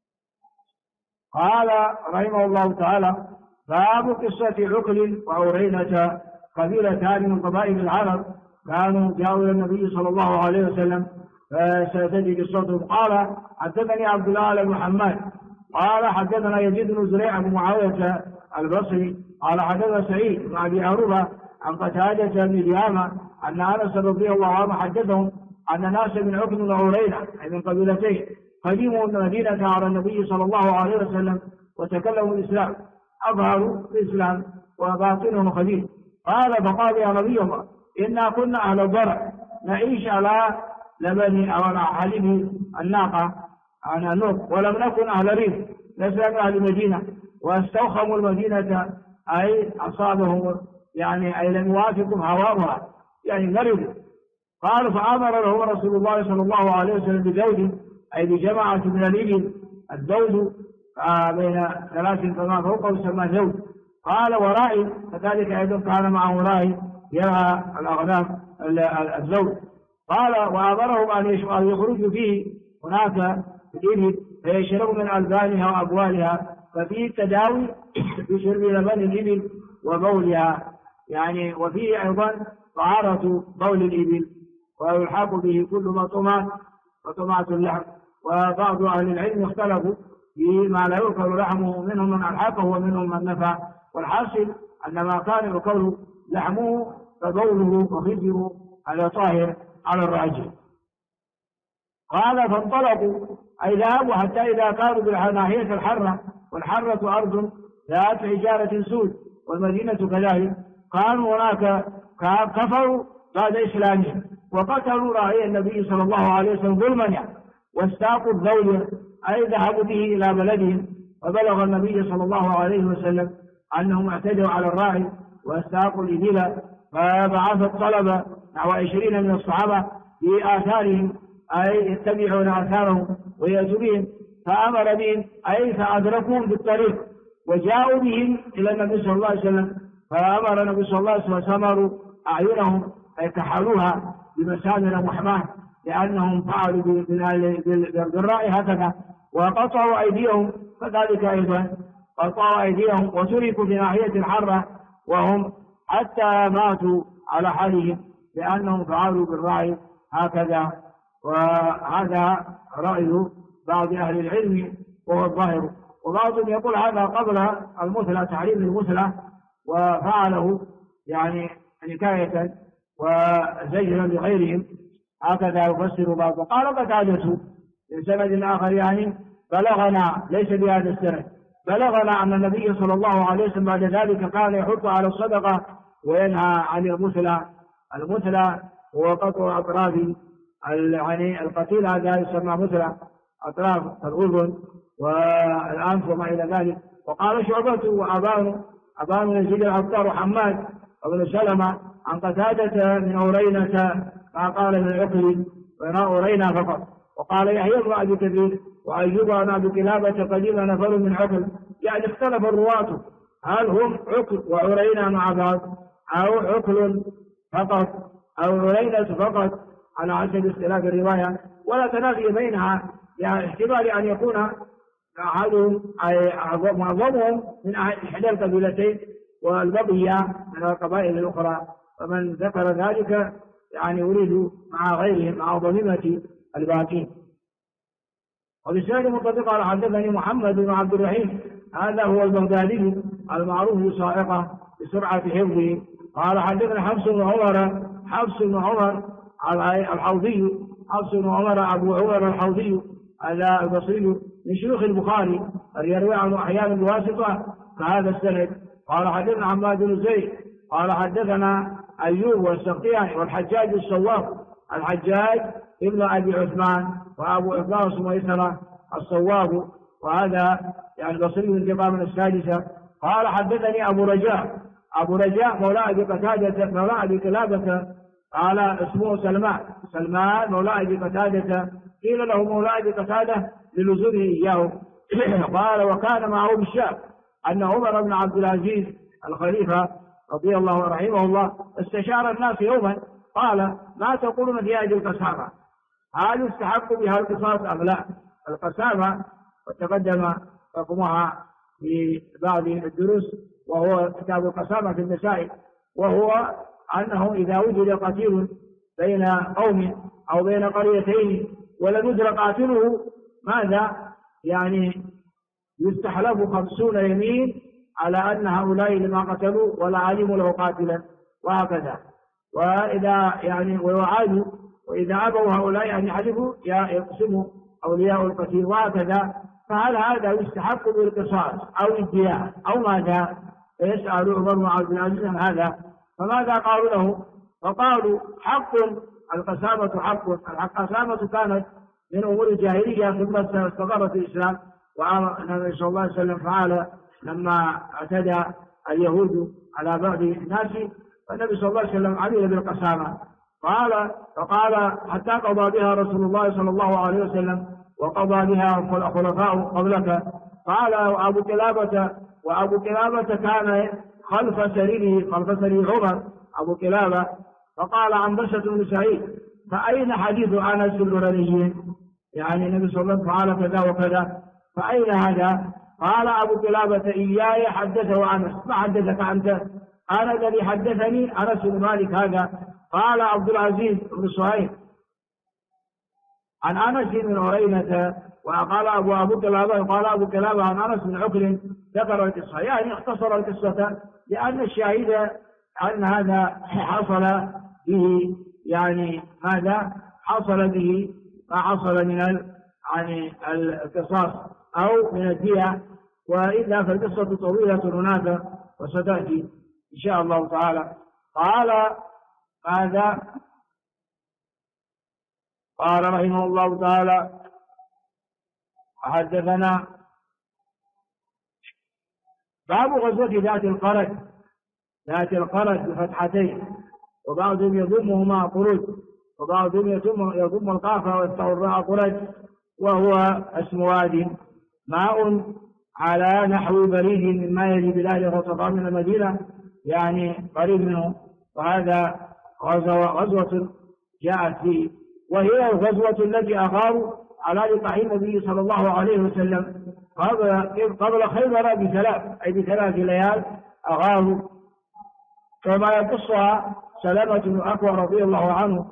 قال رحمه الله تعالى باب قصة عقل وعرينة قبيلتان من قبائل العرب كانوا جاءوا إلى النبي صلى الله عليه وسلم فستجد قصتهم. قال حدثني عبد الله بن حماد قال حدثنا يزيد بن زريع بن معاوية البصري قال حدثنا سعيد بن أبي عروبة عن قتادة بن ديامة أن أنس رضي الله عنه حدثهم أن ناس من عقل وعرينة أي من قبيلتين قدموا المدينة على النبي صلى الله عليه وسلم وتكلموا الإسلام، أظهروا الإسلام وباطنهم خبيث. قال فقال يا نبي الله إنا كنا أهل الضرع نعيش على لبن أو على حليب الناقة عن النوق، ولم نكن أهل ريف لسنا من أهل المدينة، واستوخموا المدينة أي أصابهم يعني أي لم يوافقهم هواؤها يعني مرضوا. قال فأمر له رسول الله صلى الله عليه وسلم بزوج أي بجماعة من الإبل، الزوج بين 3 فما فوقه يسمى زوج. قال وراعي كذلك أيضا كان معه راعي يرعى الأغنام الزوج. قال وأمرهم أن يخرجوا فيه هناك الإبل فيشربوا من ألبانها وأبوالها، ففيه التداوي بشرب لبن الإبل وبولها، يعني وفيه أيضا طهارة بول الإبل ويلحق به كل ما طمع وطمعة اللحم. وبعض أهل العلم اختلفوا فيما لا يؤكل لحمه، منهم من ألحقه ومنهم من نفع، والحاصل أن ما كان يؤكل لحمه فبوله وخزره على طاهر على الراجح. قال فانطلقوا أي ذهبوا حتى إذا كانوا بناحية الحرة، والحرة أرض ذات حجارة سود والمدينة كذلك، كانوا هناك كفروا بعد إسلامهم وقتلوا راعي النبي صلى الله عليه وسلم ظلما واستاقوا الذول أي ذهبوا به إلى بلدهم. وبلغ النبي صلى الله عليه وسلم أنهم اعتدوا على الراعي واستاقوا الإبل، فبعث الطلبة نحو 20 من الصحابة بآثارهم أي يتبعون آثارهم ويأتوا بهم، فأمر بهم أي فأدركوهم بالطريق وجاءوا بهم إلى النبي صلى الله عليه وسلم، فأمر النبي صلى الله عليه وسلم سمروا أعينهم أي كحلوها بمسامر محماه لأنهم فعلوا بالرأي هكذا، وقطعوا أيديهم فذلك أيضا قطعوا أيديهم وتركوا في ناحية الحرة وهم حتى ماتوا على حالهم لأنهم فعلوا بالرأي هكذا. وهذا رأي بعض أهل العلم وهو الظاهر، وبعضهم يقول هذا قبل المثلى تحريم المثلى وفعله يعني حكاية وزجرا لغيرهم، هكذا يفسر بعض. قال قتادة من سند آخر يعني بلغنا ليس بهذا السند، بلغنا أن النبي صلى الله عليه وسلم بعد ذلك كان يحث على الصدقة وينهى عن المثلى. المثلى هو قطع أطراف يعني القتيل، هذا يسمى مثلى أطراف الأذن والأنف وما إلى ذلك. وقال شعبة وأبان يزيد العطار حماد وابن سلمة عن قتادة من أورينة ما قال من العقل أورينا فقط. وقال يحيى بن أبي كثير وأيوب عن أبي كلابة قديم نفر من عقل، يعني اختلف الرواة هل هم عقل وعرينا مع بعض أو عقل فقط أو عرينة فقط على حسب اختلاف الرواية، ولا تنافي بينها يعني احتمال أن يكون أحدهم أي معظمهم من إحدى القبيلتين والبقية من القبائل الأخرى، فمن ذكر ذلك يعني يريد مع غيرهم مع ضميمة الباقين. وبسند مطلق قال حدثني محمد بن عبد الرحيم هذا هو البغدادي المعروف بالصاعقة بسرعة حفظه. قال حدثنا حفص بن عمر الحوضي، حفص بن عمر أبو عمر الحوضي هذا البصري من شيوخ البخاري يروي عنه أحيانا بواسطة فهذا السند. قال حدثنا حماد بن زيد قال حدثنا أيوب والسختياني والحجاج الصواب الحجاج ابن أبي عثمان وأبو عثمان سميسرة الصواب وهذا يعني البصري من انتقام السادسة. قال حدثني أبو رجاء مولى أبي قتادة مولى أبي كلابة قال اسمه سلمان مولى أبي قتادة، قيل له مولى أبي قتادة للزومه إياه. قال وكان معه بالشام أن عمر بن عبد العزيز الخليفة رضي الله رحمه الله استشار الناس يوما قال ما تقولون في هذه القسامة، هل يستحق بها القصاص أم لا؟ القسامة وتقدم حكمها في بعض الدروس وهو كتاب القسامة في المسائل، وهو أنه إذا وجد قتيل بين قوم أو بين قريتين ولم يدرك قاتله ماذا يعني يستحلف 50 يمين على أن هؤلاء لما قتلوا ولا علموا له قاتلا وهكذا، وإذا يعني ويعادوا وإذا أبوا هؤلاء أن يحلفوا يقسموا أولياء القتيل وهكذا، فهل هذا يستحق بالقصاص أو الدية أو ماذا؟ فيسأل عمر بن عبد العزيز عن هذا، فماذا قالوا له؟ فقالوا حق، القسامة حق. القسامة كانت من أمور الجاهلية ثم استقرت الإسلام، والنبي صلى الله عليه وسلم فعل لما اعتدى اليهود على بعض الناس، فالنبي صلى الله عليه وسلم عمل بالقسامة. فقال حتى قضى بها رسول الله صلى الله عليه وسلم وقضى بها الخلفاء قبلك. قال وأبو كلابة كان خلف سرير عمر أبو كلابة. فقال عنبسة بن سعيد فأين حديث أنس البرني؟ يعني النبي صلى الله عليه وسلم فعل كذا وكذا، فأين هذا؟ قال أبو كلابة إياي حدثه أنس. ما حدثك أنت؟ أنا الذي حدثني أنس بن مالك هذا. قال عبد العزيز بن صهيب عن أنس بن عرينة، وقال أبو كلابة قال أبو كلابة عن أنس بن عقل ذكر القصة، يعني اختصر القصة لأن الشاهد أن هذا حصل به يعني ماذا؟ حصل به ما حصل من يعني القصاص أو من الدية، وإلا فالقصة طويلة هناك وستأتي إن شاء الله تعالى. قال ماذا؟ قال رحمه الله تعالى حدثنا باب غزوة ذات القرد. ذات القرد بفتحتين، وبعضهم يضمهما قرد، وبعضهم يضم القاف ويفتح قرد، وهو اسم واد ماء على نحو بريد مما يلي بلاد غطفان من المدينة، يعني قريب منه. وهذا غزوة جاءت فيه، وهي الغزوة التي أغاروا على لقاح النبي صلى الله عليه وسلم قبل خيبر بثلاث، أي بثلاث ليال أغاروا، كما يقصها سلامة بن الأكوع رضي الله عنه.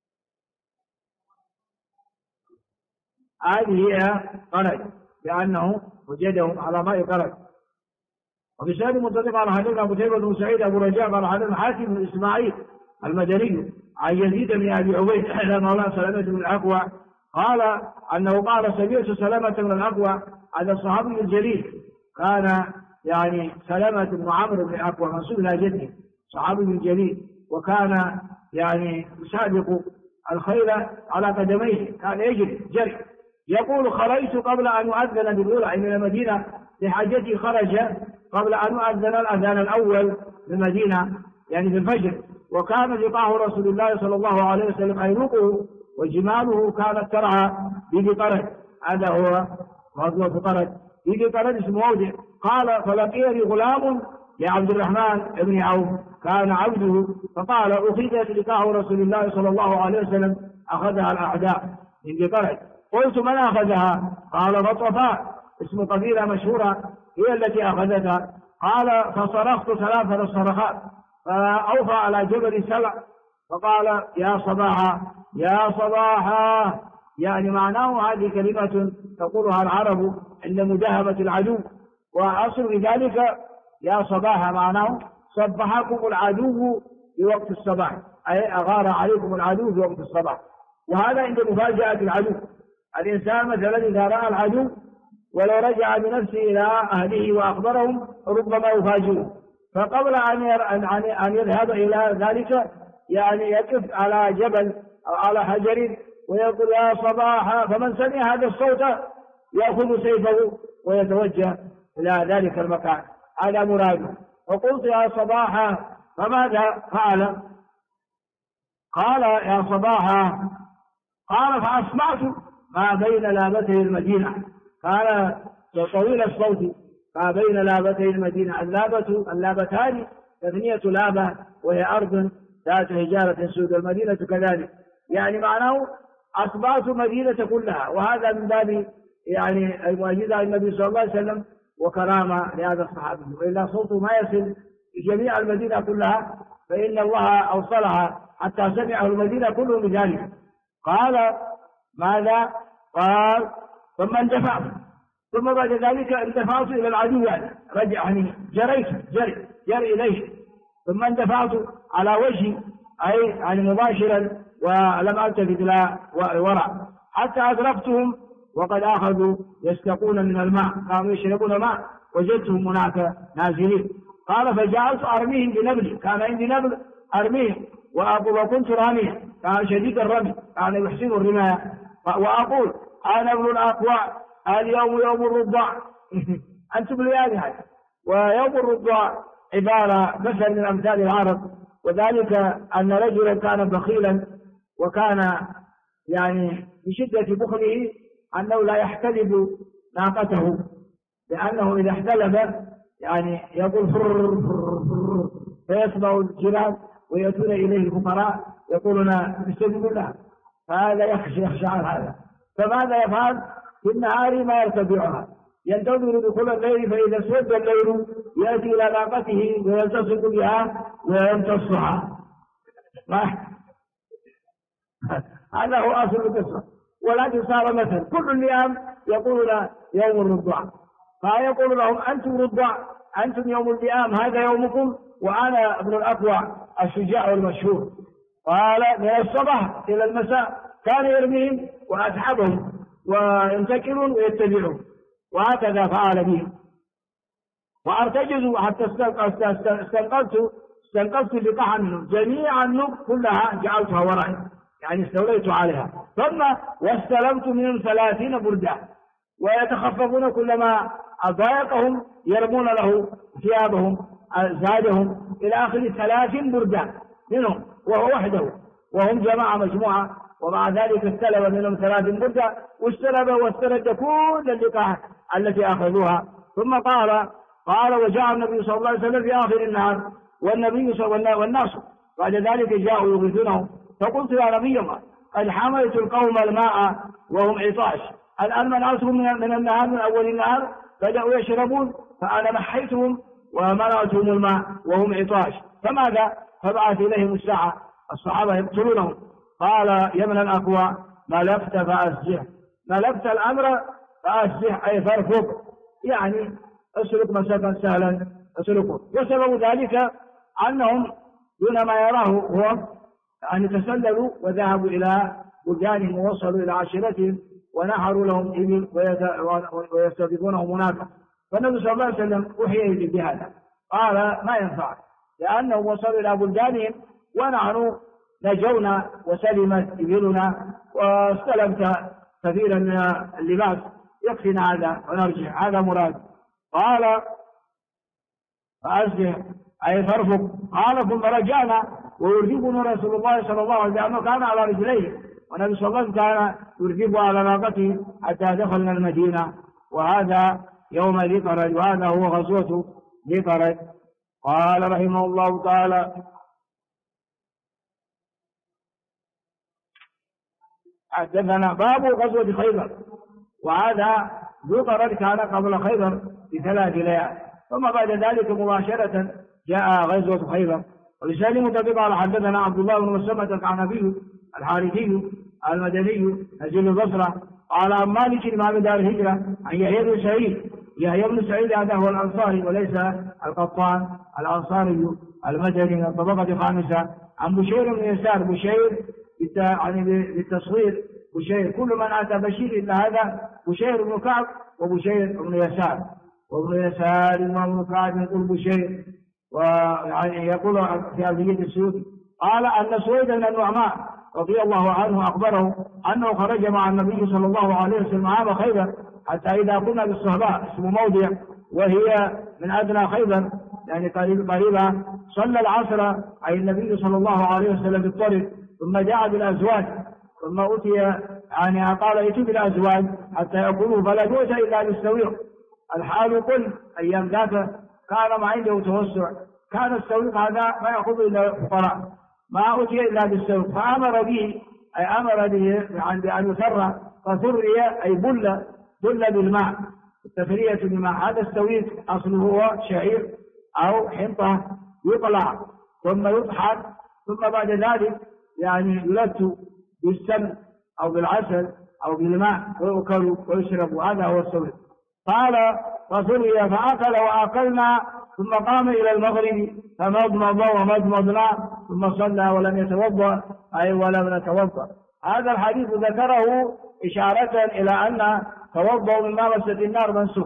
هذه هي قرد، لأنه وجدهم على ماء قرد. وبسند متفق على حديث أبو تيمة بن سعيد أبو رجاء قال حدثنا حاتم بن إسماعيل المدني عن يزيد بن أبي عبيد مولى سلامة بن الأكوع قال أنه قال سمعت سلامة بن الأكوع هذا الصحابي الجليل، كان يعني سلامة بن عمرو بن الأكوع منسوب إلى جده، صحابي الجليل، وكان يعني يسابق الخيل على قدميه، كان يجري جري. يقول خرجت قبل أن يؤذن بالأولى من المدينة لحاجتي، خرج قبل أن يؤذن الأذان الأول بالمدينة يعني في الفجر، وكان لقاح رسول الله صلى الله عليه وسلم أينقه وجماله كانت ترعى بذي قرد. هذا هو غزوة قرد. بذي قرد اسم موضع. قال فلقيني غلام لعبد الرحمن بن عوف كان عبده، فقال أخذت لقاح رسول الله صلى الله عليه وسلم أخذها الأعداء من ذي قرد. قلت من أخذها؟ قال غطفان، اسم قبيلة مشهورة هي التي أخذتها. قال فصرخت ثلاث صرخات فأوفى على جبل سلع، فقال يا صباحا يا صباحا، يعني معناه هذه كلمة تقولها العرب عند مداهمة العدو، وأصل ذلك يا صباحا معناه صبحكم العدو في وقت الصباح، أي أغار عليكم العدو في وقت الصباح. وهذا عند مفاجأة العدو. الإنسان مثلا إذا رأى العدو ولو رجع بنفسه إلى أهله وأخبرهم ربما يفاجئه، فقبل أن يذهب إلى ذلك يعني يقف على جبل أو على حجر ويقول يا صباحا، فمن سمع هذا الصوت يأخذ سيفه ويتوجه إلى ذلك المكان، هذا مراده. فقلت يا صباحا، فماذا فعل؟ قال يا صباحا، قال فأسمعت ما بين لابتي المدينة، قال طويل الصوت ما بين لابتي المدينة. اللابتان تثنية لابة وهي أرض ذات حجارة سود، المدينة كذلك، يعني معناه أصبعت مدينة كلها. وهذا من باب يعني المعجزة النبي صلى الله عليه وسلم وكرامة لهذا الصحابي، وإلا صوته ما يصل جميع المدينة كلها، فإن الله أوصلها حتى سمعه المدينة كله بذلك. قال ماذا؟ قال ثم اندفعت، ثم بعد ذلك اندفعت إلى العدو، يعني رجعني جري إليه، ثم اندفعت على وجهي أي يعني مباشرا ولم ألتفت إلى وراء حتى أدركتهم وقد أخذوا يستقون من الماء، كانوا يشربون ماء، وجدتهم هناك نازلين. قال فجعلت أرميهم بنبلي، كان عندي نبل أرميهم، وكنت راميا، كان شديد الرمي، كان يحسن الرماية، وأقول أنا ابن الأقوى، اليوم يوم الرضاع أنتم ليالي هذا. ويوم الرضاع عبارة مثل من أمثال العرب، وذلك أن رجلا كان بخيلا، وكان يعني بشدة بخله أنه لا يحتلب ناقته، لأنه إذا احتلب يعني يقول فر فيسمع الجيران ويأتون إليه الفقراء يقولون بسبب الله، فهذا يخشى عن هذا. فماذا يفعل؟ في النهار ما يرتفعها، ينتظر دخول الليل، فإذا اسود الليل يأتي إلى ناقته ويلتصق بها ويمتصها. هذا هو أصل القصة. ولكن صار مثل كل اللئام يقولون يوم الرضاع، فيقول لهم أنتم رضاع، أنتم يوم اللئام، هذا يومكم، وأنا ابن الأقوى الشجاع المشهور. قال من الصباح إلى المساء كان يرميهم وأسحبهم وينتكلون ويتبعون، وهكذا فعل بهم. وأرتجزوا حتى استنقذت اللقاح منهم، جميع النوق كلها جعلتها ورائي، يعني استوليت عليها. ثم واستلمت منهم 30 بردا، ويتخففون كلما أضايقهم يرمون له ثيابهم زادهم إلى آخر 30 بردا منهم وهو وحده، وهم جماعة مجموعة. ومع ذلك استلم منهم 30 بردا، واسترد كل اللقاح التي أخذوها. ثم قال وجاء النبي صلى الله عليه وسلم في آخر النهار والناس بعد ذلك جاءوا يغيثونه، فقلت يا نبي الله قد حملت القوم الماء وهم عطاش، الآن منعتهم من النهار، من أول النهار بدأوا يشربون، فأنا محيتهم ومنعتهم الماء وهم عطاش، فماذا؟ فبعث إليهم الساعة، الصحابة يقتلونهم. قال يا ابن الأكوى ملكت فأسجح، ملكت الأمر فأسجح أي فارفق، يعني اسلك مسلكا سهلا اسلكه. وسبب ذلك أنهم دون ما يراه هو أن تسللوا وذهبوا إلى بلدانهم ووصلوا إلى عشيرتهم ونحروا لهم إبل ويستضيفونهم هناك. فالنبي صلى الله عليه وسلم أوحي بهذا، قال ما ينفع، لأنهم وصلوا إلى بلدانهم ونحن نجونا وسلمت إبلنا واستلمت كثيرا من اللباس، يكفينا هذا ونرجع، هذا مراد. قال فأسجح أي فارفق. قال ثم رجعنا ويرجبنا رسول الله صلى الله عليه وسلم كان على رجليه، والنبي صلى الله عليه وسلم كان يرجب على ناقته حتى دخلنا المدينة، وهذا يوم ذي قرد، وهذا هو غزوة ذي قرد. قال رحمه الله تعالى حدثنا باب غزوة خيبر، وهذا ذو قرد كان قبل خيبر ب3 ليال، ثم بعد ذلك مباشرة جاء غزوة خيبر. ولسان متفق على حدثنا عبد الله بن مسلمة القعنبي الحارثي المدني نزيل البصرة قال عن مالك إمام دار الهجرة عن يحيى بن سعيد، يحيى بن سعيد هذا هو الأنصاري وليس القطان، الأنصاري المدني من الطبقة الخامسة، عن بشير بن يسار، بشير يعني بالتصوير بشير، كل من أتى بشير إلا هذا بشير بن كعب وبشير بن يسار، وابن يسار وابن كعب يقول بشير، ويعني يقول في أبيات السيوطي قال أن سويد بن النعمان رضي الله عنه أخبره أنه خرج مع النبي صلى الله عليه وسلم عام خيبر، حتى إذا كنا بالصهباء اسم موضع وهي من أدنى خيبر يعني قريبة، صلى العصر أي النبي صلى الله عليه وسلم بالطريق، ثم جاء بالأزواج، ثم أتي يعني قال ائتوا بالأزواج حتى يقولوا فلا جوز إلا بالسويق. الحال قل أيام ذاك كان ما عنده توسع، كان السويق هذا ما يأخذ إلا الفقراء، ما أتي إلا بالسويق، فأمر به أي أمر به بأن يسر، فسري أي بل بالماء، التفرية بالماء. هذا السويق أصله هو شعير أو حنطة يطلع ثم يطحن، ثم بعد ذلك يعني يلت بالسمن أو بالعسل أو بالماء ويؤكل ويشرب، هذا هو السويق. قال فسري فأكل وأكلنا، ثم قام إلى المغرب فمضمض ومضمضنا، ثم صلى ولم يتوضأ أي ولم نتوضأ. هذا الحديث ذكره إشارة إلى أن توضأ من مامسة النار منسوخ،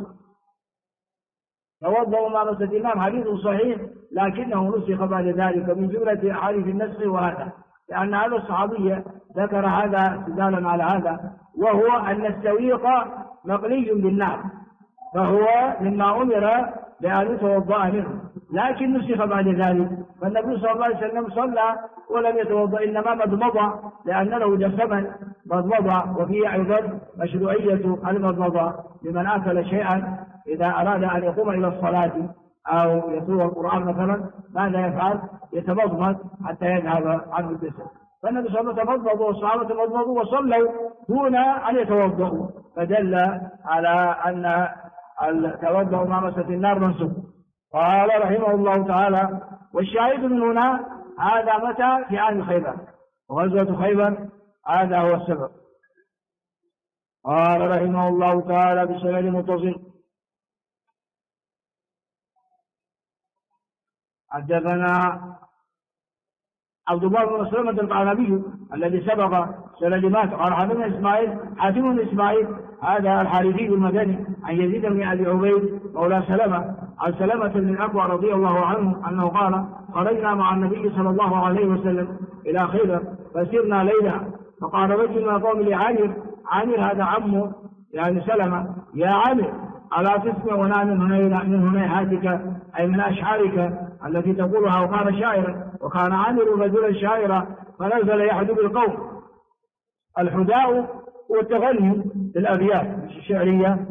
توضأ من مامسة النار حديث صحيح لكنه نسخ بعد ذلك من جملة أحاديث النسخ، وهذا لأن هذا الصحابي ذكر هذا استدلالا على هذا، وهو أن السويق مقلي بالنار، فهو مما أمر بأن يتوضأ منه، لكن نسخ بعد ذلك، فالنبي صلى الله عليه وسلم صلى ولم يتوضأ، إنما مضمض لأن له جسما مضمض. وفيه أيضا مشروعية المضمضة لمن أكل شيئا إذا أراد أن يقوم إلى الصلاة أو يتلو القرآن مثلا، ماذا يفعل؟ يتمضمض حتى يذهب عنه الجسد. فالنبي صلى الله عليه وسلم تمضمض والصحابة تمضمضوا وصلوا دون أن يتوضأوا، فدل على أن التوضأ مامسة النار منسوخ. قال رحمه الله تعالى والشاهد من هنا هذا متى؟ في عام خيبر، وغزوة خيبر هذا هو السبب. قال رحمه الله تعالى بسند متصل حدثنا عبد الله بن مسلمة القعنبي الذي سبق سنة مات قال حدثنا إسماعيل حاتم بن إسماعيل هذا الحارثي المدني عن يزيد بن أبي عبيد مولى سلمة عن سلمة بن الأكوع رضي الله عنه أنه قال خرجنا مع النبي صلى الله عليه وسلم إلى خيبر فسرنا ليلة فقال رجل من قوم لعامر عامر هذا عمه يعني سلمة يا عامر ألا تسمع من هنيهاتك أي من أشعارك التي تقولها وكان شاعرا وكان عامر رجلا شاعرا فنزل يحدو بالقوم. الحداء والتغني للأبيات الشعرية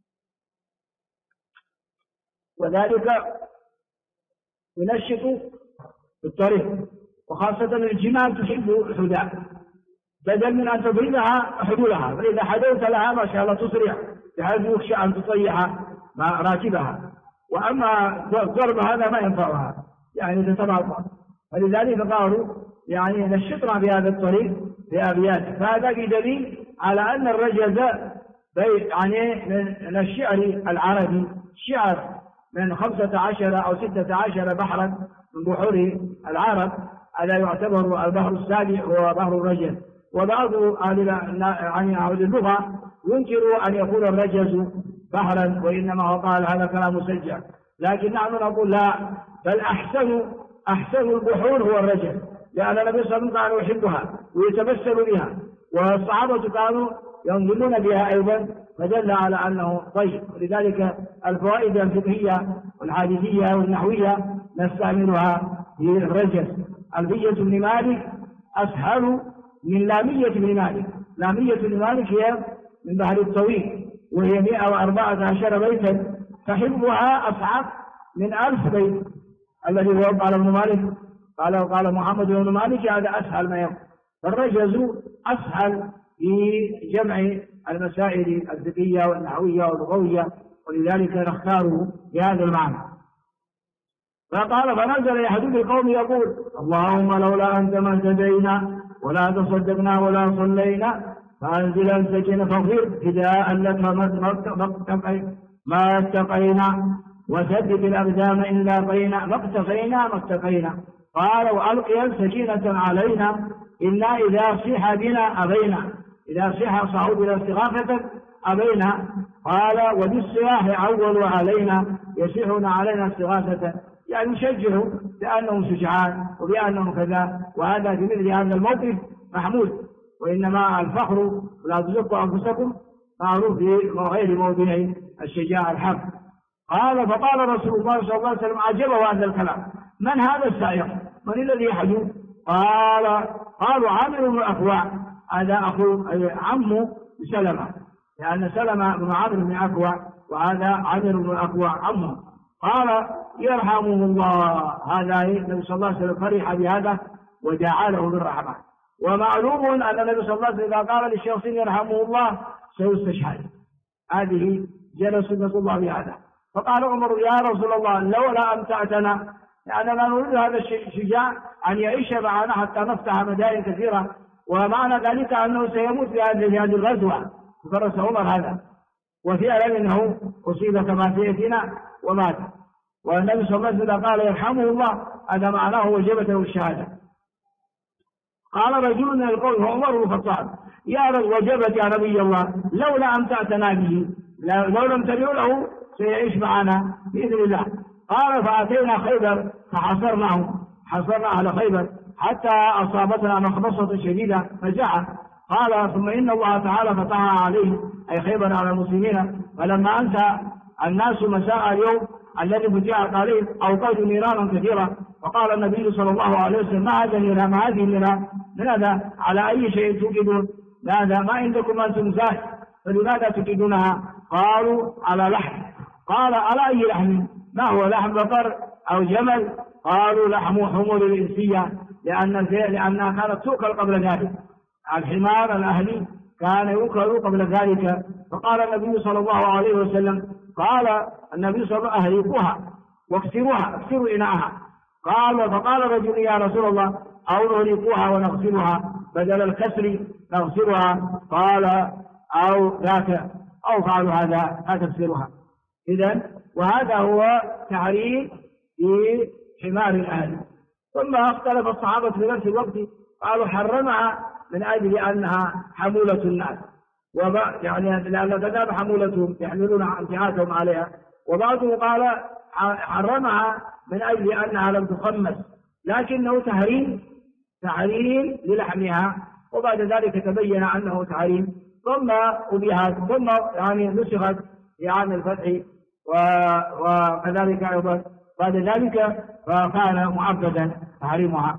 وذلك ينشط في الطريق وخاصة الجمال تحب الحداء بدل من أن تضربها حدولها فإذا حدوت لها ما شاء الله تسرع بحيث يخشى أن تصيح راكبها وأما ضرب هذا ما ينفعها يعني تتباطأ فلذلك قالوا يعني نشطنا بهذا الطريق بأبيات فهذا بدليل على أن الرجز يعني من الشعر العربي شعر من 15 أو 16 بحرا من بحور العرب هذا يعتبر البحر السابع هو بحر الرجز وبعض أهل اللغة ينكر أن يكون الرجز بحرا وإنما هو قال هذا كلام مسجع لكن نحن نقول لا بل أحسن البحور هو الرجز لأن النبي صلى الله عليه وسلم كان يحبها ويتبسل بها والصحابة كانوا ينظرون بها أيضا فدل على أنه طيب ولذلك الفوائد الفقهية والحديثية والنحوية نستعملها في الرجز. ألفية بن مالك أسهل من لامية بن مالك. لامية بن مالك هي من بحر الطويل وهي 114 بيتا تحبها أصعب من 1000 بيت الذي هو قال ابن مالك قال محمد بن مالك هذا أسهل ما يكون فالرجز أسهل في جمع المسائل الفقهية والنحوية واللغوية ولذلك نختاره بهذا المعنى. فقال فنزل يحدث القوم يقول اللهم لولا أنت ما اهتدينا ولا تصدقنا ولا صلينا فأنزل سكينة فاغفر فداء لك ما اتقينا وثبت الأقدام إن لاقينا ما اقتفينا قال وألقي السكينة علينا إنا إذا صيح بنا أبينا إذا صيح صعود إلى استغاثة أبينا قال وبالصياح عولوا علينا يصيحون علينا استغاثة يعني يشجعوا بأنهم شجعان وبأنهم كذا وهذا في مثل هذا الموقف محمود وإنما الفخر ولا تزكوا أنفسكم معروف في غير موضع الشجاعة الحق. قال فقال رسول الله صلى الله عليه وسلم عجبه هذا الكلام من هذا السائق من الذي يحدث قالوا عامر بن الأكوع هذا أخو عمه سلمة لأن سلمة بن عامر بن الأكوع وهذا عامر بن الأكوع عمه. قال يرحمه الله هذا النبي صلى الله عليه وسلم فرح بهذا ودعا له بالرحمة ومعلوم أن النبي صلى الله عليه وسلم إذا قال للشخص يرحمه الله سيستشهد هذه جل سنة الله بهذا. فقال عمر يا رسول الله لولا أمتعتنا لأننا نريد هذا الشجاع أن يعيش معنا حتى نفتح مدائن كثيرة ومعنى ذلك أنه سيموت في هذه الغزوة فرس عمر هذا وفعلا أنه أصيب كما سيأتينا ومات والنبي صلى الله عليه وسلم قال يرحمه الله هذا معناه وجبت له الشهادة. قال رجل من القوم عمر بن الخطاب يا رب وجبت يا نبي الله لولا أمتعتنا به لو لم تدعو له سيعيش معنا بإذن الله. قال فأتينا خيبر حصرنا على خيبر حتى أصابتنا مخبصة شديدة فجاء قال ثم إن الله تعالى فتحها عليه أي خيبر على المسلمين فلما أنتهى الناس مساء اليوم الذي فتحت عليه أوقدوا نيرانا كثيرة فقال النبي صلى الله عليه وسلم ما هذا النيران ما هذه النيران لماذا على أي شيء توقدون ماذا ما عندكم أنتم زاد فلماذا توقدونها قالوا على لحم. قال على أي لحم ما هو لحم بقر أو جمل قالوا لحم حمر الإنسية لأنها كانت تؤكل قبل ذلك الحمار الأهلي كان يؤكل قبل ذلك. فقال النبي صلى الله عليه وسلم قال النبي صلى الله عليه وسلم أهلكوها واكسروها اكسروا إناءها. فقال رجل يا رسول الله أو نهلكوها ونغسلها بدل الكسر نغسلها قال أو ذاك أو فعلوا هذا لا تغسلها. إذن وهذا هو تعريف في حمار الأهل ثم اختلف الصحابة في نفس الوقت، قالوا حرمها من أجل أنها حمولة الناس، يعني لأن تذهب حمولتهم يحملون امتعاتهم عليها. وبعضهم قال حرمها من أجل أنها لم تخمس، لكنه تحريم للحمها، وبعد ذلك تبين أنه تحريم، ثم أبيحت، ثم يعني نسخت في عام الفتح، وكذلك أيضا بعد ذلك فكان مؤبدا تحريمها.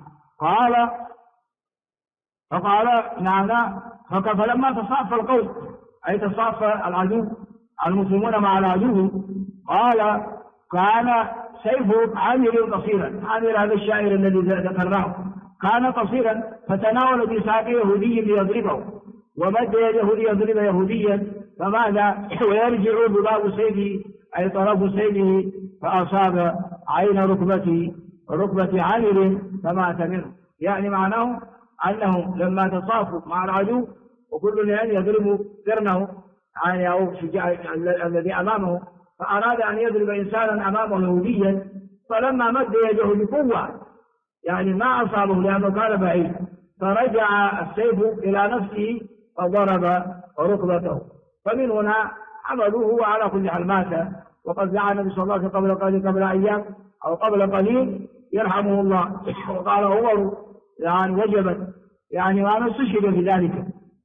فقال نعم. فلما تصاف القوم، أي تصاف العدو المسلمون مع العدو، قال كان سيف عامر قصيرا. عامر هذا الشاعر الذي ذكرناه كان قصيرا، فتناول بساق يهودي ليضربه، ومد يده ليضرب يهوديا، فماذا ويرجع ضباب سيفه أي طرف سيفه فأصاب عين ركبة عامر فمات منه. يعني معناه أنه لما تصافوا مع العدو وكل يضرب قرنه يعني أو الذي أمامه، فأراد أن يضرب إنسانا أمامه يهوديا، فلما مد يده بقوة يعني ما أصابه لأنه كان بعيد، فرجع السيف إلى نفسه فضرب ركبته، فمن هنا عملوه، وعلى كل حال مات. وقد دعا النبي صلى الله عليه وسلم قبل أيام أو قبل قليل يرحمه الله، وقال عمر يعني وجبت، يعني وأنا استشهد في ذلك.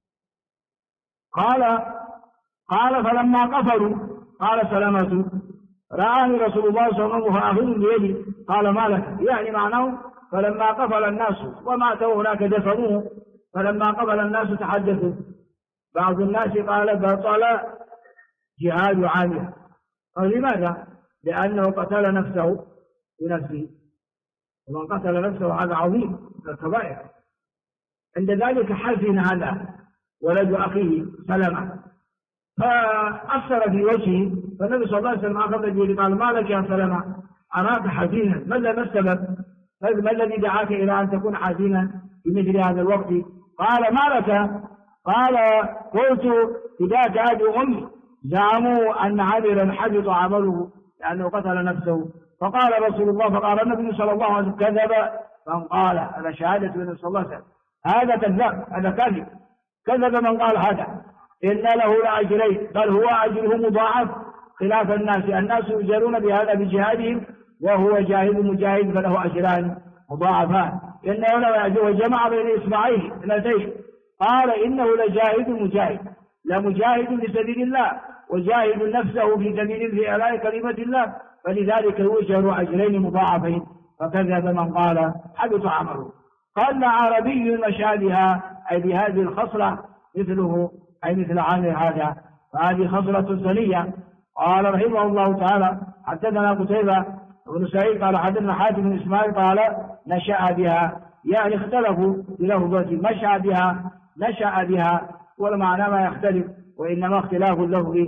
قال فلما قفلوا قال سلامة رآني رسول الله صلى الله عليه وسلم فأخذ بيدي، قال ما لك، يعني معناه فلما قفل الناس وماتوا هناك دفنوه، فلما قفل الناس تحدثوا. بعض الناس قال بطل جهاد عامر. قال لماذا؟ لأنه قتل نفسه بنفسه، ومن قتل نفسه هذا عظيم من الكبائر. عند ذلك حزن هذا ولد أخيه سلمة، فأثر في وجهه، فالنبي صلى الله عليه وسلم أخذ بيده قال ما لك يا سلمة، أراك حزينا، ما السبب؟ ما الذي دعاك إلى أن تكون حزينا في مثل هذا الوقت؟ قال ما لك؟ قال قلت فداك أبي أمي، زعموا أن عامرا حبط عمله لأنه قتل نفسه. فقال رسول الله، فقال النبي صلى الله عليه وسلم كذب من قال، هذا شهادة النبي صلى الله عليه وسلم، هذا كذاب، هذا كاذب، كذب من قال هذا، إن له لأجرين، بل هو أجره مضاعف خلاف الناس يجرون بهذا بجهادهم، وهو جاهد مجاهد فله أجران مضاعفان. إنه لو وجمع بين إصبعيه اثنتين، قال إنه لجاهد مجاهد، لمجاهد في سبيل الله، وجاهد نفسه في سبيل إعلاء كلمة الله، فلذلك يؤجر أجرين مضاعفين. فكذب من قال حبط عمله. قال عربي مشى بها أي بهذه الخصلة مثله أي مثل عامر هذا، فهذه خصلة ثانية. قال رحمه الله تعالى حدثنا قتيبة بن سعيد قال حدثنا حاتم بن إسماعيل قال نشأ بها، يعني اختلفوا بلفظة مشى بها نشأ بها، والمعنى ما يختلف وإنما اختلاف اللفظ.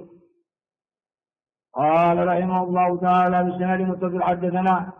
قال رحمه الله تعالى بسند متصل حدثنا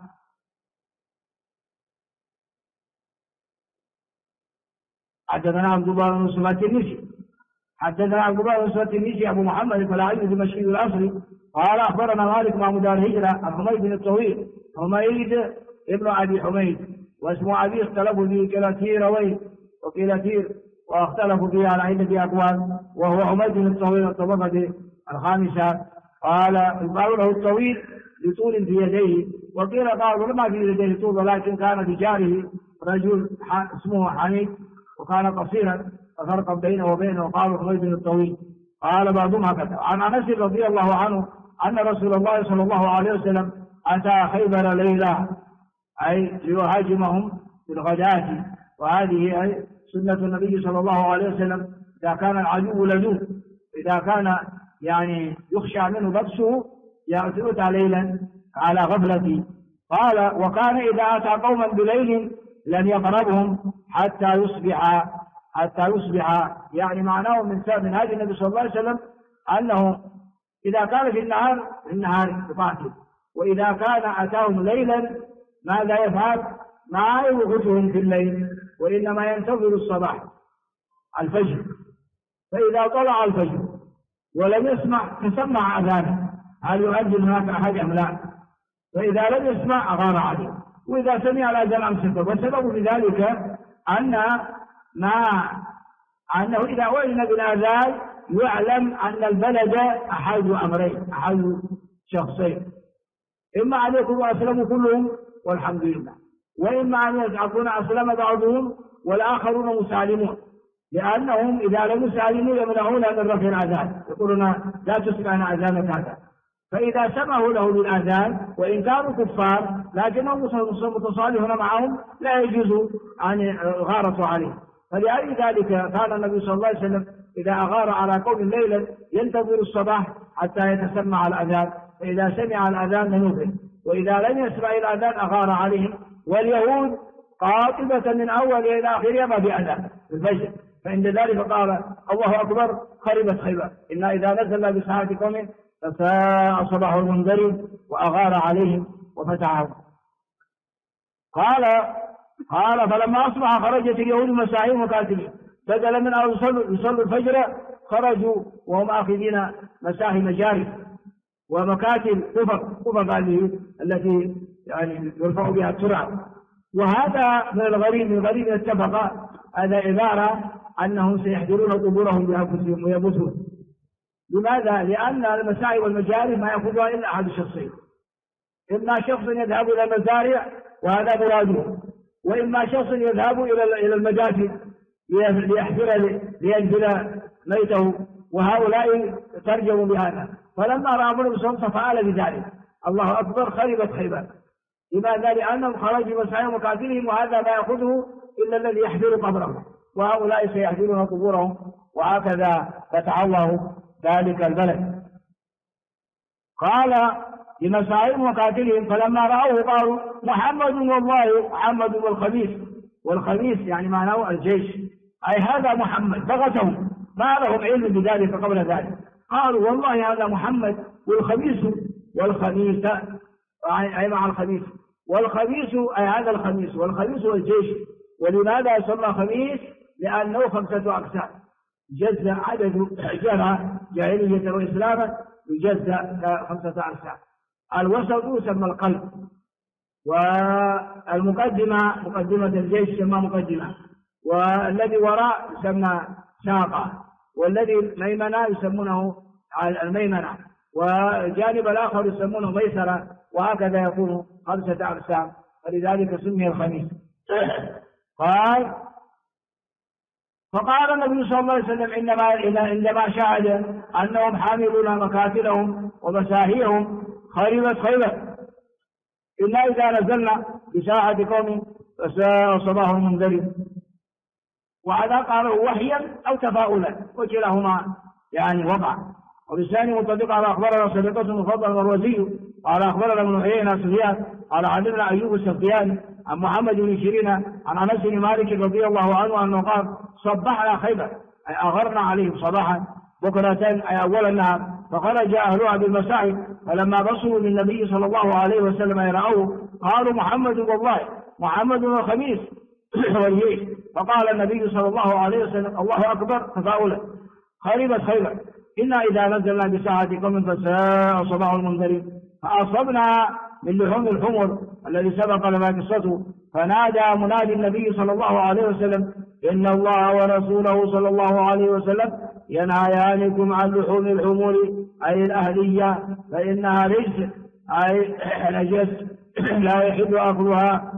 عبد الله بن مسلم الترمذي حدثنا عبد الله بن مسلم الترمذي أبو محمد الفلاحي دمشقي الأصلي قال أخبرنا مالك محمود الهجرة عن حميد بن الطويل، حميد ابن أبي حميد، واسمه أبي اختلفوا فيه كلاثيروين وكلاثير، واختلفوا فيه على عدة أقوال، وهو حميد بن الطويل الطبقة الخامسة. قال له الطويل لطول في يديه، وقيل قالوا ما في يديه طول، ولكن كان في جاره رجل اسمه حميد وكان قصيرا، ففرق بينه وبينه وقالوا حميد بن الطويل. قال بعضهم هكذا. عن أنس رضي الله عنه أن رسول الله صلى الله عليه وسلم أتى خيبر ليلة، أي ليهاجمهم في الغداة، وهذه أي سنة النبي صلى الله عليه وسلم، إذا كان العدو لدود، إذا كان يعني يخشى منه بطشه يأتي ليلا على غفلة. قال وكان إذا أتى قوما بليل لم يقربهم حتى يصبح، يعني معناه من هذه النبي صلى الله عليه وسلم أنه إذا كان في النهار يقاتل، وإذا كان أتاهم ليلا ماذا يفعل؟ ما يوقفهم في الليل، وإنما ينتظر الصباح الفجر، فإذا طلع الفجر ولم يسمع تسمع أذانه، هل يؤذن هناك أحد أم لا؟ فإذا لم يسمع أغار عليه، وإذا سمع الأذان أمسك. والسبب في ذلك أنه إذا أذن بالأذان يعلم أن البلد أحد أمرين، أحد شخصين، إما أن يكونوا أسلموا كلهم والحمد لله، وإما أن يكون أسلم بعضهم والآخرون مسالمون، لأنهم إذا لم يسالموا يمنعون من رفع الأذان، يقولون لا تسمعنا أذانك هذا. فإذا سمعوا له بالأذان وإن كانوا كفار لكنهم متصالحون معهم لا يجوز أن يغاروا عليه. فلأجل ذلك كان النبي صلى الله عليه وسلم إذا أغار على قوم ليلا ينتظر الصباح حتى يتسمع الأذان، فإذا سمع الأذان نوفل، وإذا لم يسمع الأذان أغار عليهم. واليهود قاطبة من أول إلى آخر ما في أذان الفجر، فعند ذلك قال الله أكبر خربت خيبر، إنا إذا نزلنا بساعة قوم فساء صباح المنذرين، وأغار عليهم وفتحهم. قال فلما أصبح خرجت اليهود مساعيهم وكاتبين، بدل من أن يصلوا الفجر خرجوا وهم آخذين مساحي مجاري ومكاتب قفق هذه التي يعني يرفع بها السرعة. وهذا من الغريب اتفق هذا عبارة أنهم سيحضرون قبورهم بأنفسهم ويبثون. لماذا؟ لأن المساعي والمجاري ما يأخذها إلا أحد الشخصين، إما شخص يذهب إلى المزارع وهذا مراده، وإما شخص يذهب إلى المجازر لينزل ميته، وهؤلاء ترجموا بهذا. فلما رأى النبي صلى الله عليه وسلم فعل بذلك، الله أكبر خربت خيبر. لماذا؟ لأنهم خرجوا مساعيهم وقاتلهم، وهذا ما يأخذه إلا الذي يحضر قبرهم، وهؤلاء سيحضرون قبورهم، وهكذا فتح ذلك البلد. قال لمساعيهم وقاتلهم فلما رأوه قالوا محمد والله محمد والخبيث يعني معناه الجيش، أي هذا محمد. بغتهم، ما لهم علم بذلك قبل ذلك، قالوا والله هذا محمد والخبيث أي مع الخبيث، والخبيث أي هذا الخبيث، والخبيث والجيش. ولماذا يسمى خبيث؟ لأنه 5 أقسام، جزء عدد جرى جاهلية وإسلاما يجزى 5 أقسام. الوسط يسمى القلب، والمقدمة مقدمة الجيش يسمى مقدمة، والذي وراء يسمى ساقة، والذي ميمنة يسمونه الميمنة، والجانب الآخر يسمونه ميسرة، وهكذا يكون 5 أقسام، فلذلك سمي الخميس. فقال النبي صلى الله عليه وسلم عندما شاهد أنهم حاملون مكاتلهم ومساهيهم خربت خيبر، إنا إذا نزلنا بساعة قوم فساء صباح المنذرين. وهذا قاله وحيا أو تفاؤلا، وكلاهما يعني وقع. وبالثاني مطلق على أخبرنا صديقة المفضل المروزي قال أخبرنا ابن عيينة سفيان قال عندنا أيوب السختياني عن محمد بن سيرين عن أنس بن مالك رضي الله عنه أنه قال صبحنا خيبر، أي أغرنا عليهم صباحا بكرة أي أول النهار، فخرج أهلها بالمساء، فلما بصروا للنبي صلى الله عليه وسلم يرأوه قالوا محمد والله محمد والخميس والجيش. فقال النبي صلى الله عليه وسلم الله أكبر تفاؤلا خربت خيبر، إنا إذا نزلنا بساعة قوم فساء صباح المنذرين. فأصبنا من لحوم الحمر الذي سبق لنا قصته، فنادى منادي النبي صلى الله عليه وسلم إن الله ورسوله صلى الله عليه وسلم ينهيانكم عن لحوم الحمر أي الأهلية، فإنها رجس أي نجس لا يحل أكلها،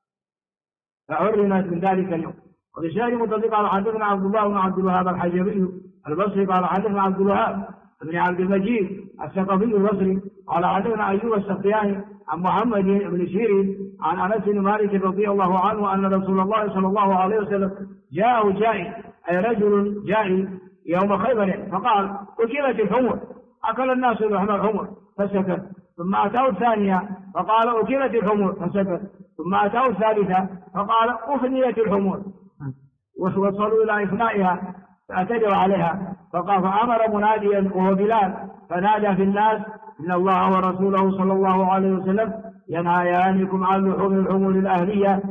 فحرمت من ذلك اليوم. وبشار مطلق على حدثنا عبد الله بن عبد الوهاب الحجري البصري قال حدثنا عبد الوهاب بن عبد المجيد الثقفي البصري قال حدثنا أيوب السختياني عن محمد بن سيرين عن أنس بن مالك رضي الله عنه أن رسول الله صلى الله عليه وسلم جاءه جائع أي رجل جائع يوم خيبر، فقال أكلت الحمر، أكل الناس لحم الحمر فسكت، ثم أتاه الثانية فقال أكلت الحمر فسكت، ثم أتاه الثالثة فقال أفنيت الحمر، وصلوا إلى إفنائها فأتجوا عليها. فقال فأمر مناديا وهو بلال فنادى في الناس إن الله ورسوله صلى الله عليه وسلم ينهيانكم عن لحوم الحمر الأهلية،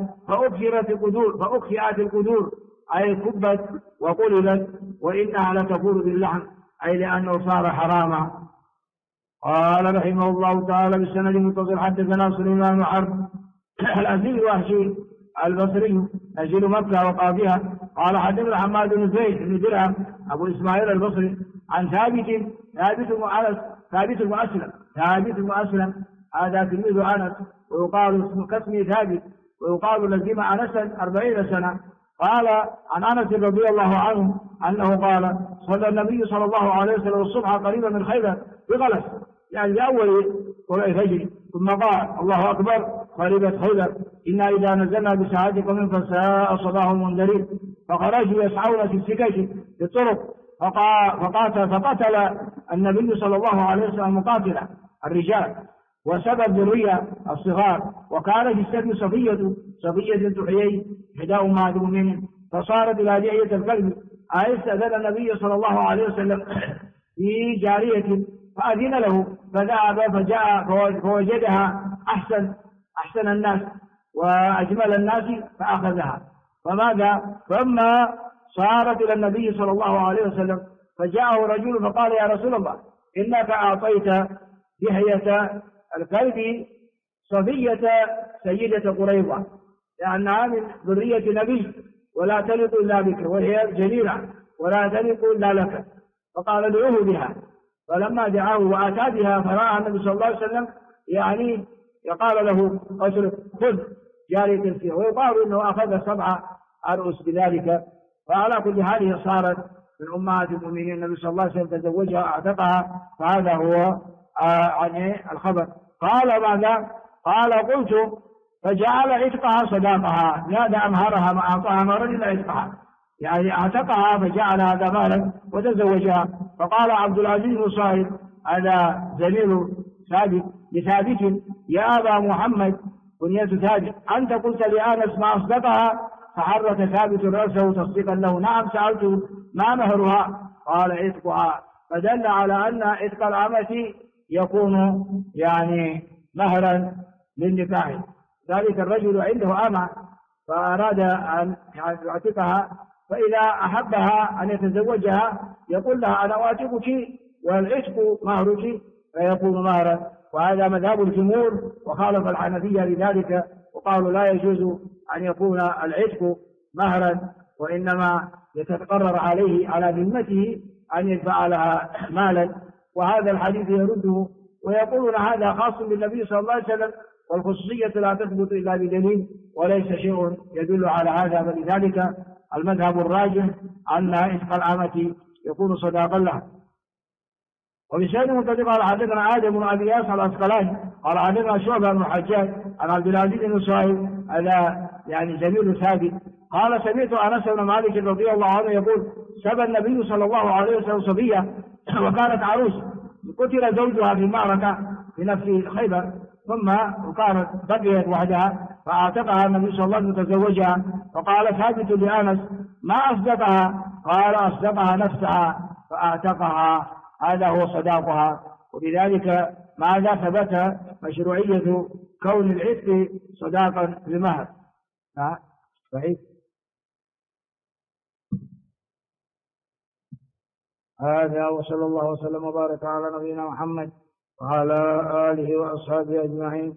فأكفئت القدور أي كبت وقلبت، وإنها لتفور باللحم أي لأنه صار حراما. قال رحمه الله تعالى بالسند المتصل حدثنا سليمان بن حرب الأزدي وهشي البصري نزيل مكة وقاضيها قال حدثنا حماد بن زيد بن درهم أبو إسماعيل البصري عن ثابت بن أسلم هذا تلميذ أنس ويقال اسمه كاسم ثابت ويقال لزم أنسا 40 سنة. قال عن أنس رضي الله عنه أنه قال صلى النبي صلى الله عليه وسلم الصبح قريبا من خيبر بغلس، يعني بأول طلوع الفجر، ثم قال الله أكبر قريبة خيبر إنا إذا نزلنا بساعتكم فساء صباح المنذرين. فخرجوا يسعون في السكك في الطرق فقتل النبي صلى الله عليه وسلم مقاتلا الرجال وسبى الذرية الصغار، وكان في السبي صفية بنت حيي إحدى أمهات المؤمنين، فصارت إلى داعية الكلب استأذن النبي صلى الله عليه وسلم في جارية فأذن له فذهب فجاء فوجدها أحسن الناس وأجمل الناس فأخذها. فلما صارت إلى النبي صلى الله عليه وسلم فجاءه رجل فقال يا رسول الله إنك أعطيت دحية الكلب صفية سيدة قريظة لأنها من ذرية نبي ولا تلق إلا بك وهي جليلة ولا تلق إلا لك، فقال ادعوه بها. فلما دعاه وأتى بها فرأى النبي صلى الله عليه وسلم يعني يقال له اترك خذ جارية فيها، ويقال انه اخذ 7 أرؤس بذلك. وعلى كل حال هي صارت من امهات المؤمنين، النبي صلى الله عليه وسلم تزوجها واعتقها، فهذا هو عن الخبر. قال ماذا؟ قال قلت فجعل عتقها صداقها، زاد امهرها ما اعطاها مهرا الا عتقها، يعني اعتقها فجعل هذا مهرا وتزوجها. فقال عبد العزيز بن صاحب هذا زميل لثابت يا أبا محمد بنية ثابت أنت قلت لآنس ما أصدقها؟ فحرك ثابت رأسه تصديقا له نعم سألته ما مهرها؟ قال عتقها، فدل على أن عتق الأمة يكون يعني مهرا للنكاح. ذلك الرجل عنده أمة فأراد أن يعتقها، فإذا أحبها أن يتزوجها يقول لها أنا أعتقك والعتق مهرك فيكون مهرا. وهذا مذهب الجمهور وخالف الحنفية بذلك، وقالوا لا يجوز أن يكون العتق مهرا، وإنما يتقرر عليه على ذمته أن يدفع لها مالا. وهذا الحديث يرده ويقولون هذا خاص بالنبي صلى الله عليه وسلم، والخصوصية لا تثبت إلا بدليل وليس شيء يدل على هذا. فلذلك المذهب الراجح أن عتق الأمة يكون صداقا لها. وبسند منطبق على حدثنا آدم بن أبي ياس العسقلاني قال حدثنا شعبة بن الحجاج عن عبد العزيز بن صهيب هذا يعني زميل ثابت قال سمعت أنس بن مالك رضي الله عنه يقول سبى النبي صلى الله عليه وسلم صبية وكانت عروس قتل زوجها في معركة في نفس خيبر، ثم وكانت بقيت وحدها فأعتقها النبي صلى الله عليه وسلم تزوجها. فقال ثابت لأنس ما أصدقها؟ قال أصدقها نفسها فأعتقها، هذا هو صداقها. وبذلك ماذا ثبت مشروعية كون العتق صداقا لمهر. صحيح. هذا وصلى الله وسلم وبارك على نبينا محمد وعلى آله وأصحابه أجمعين.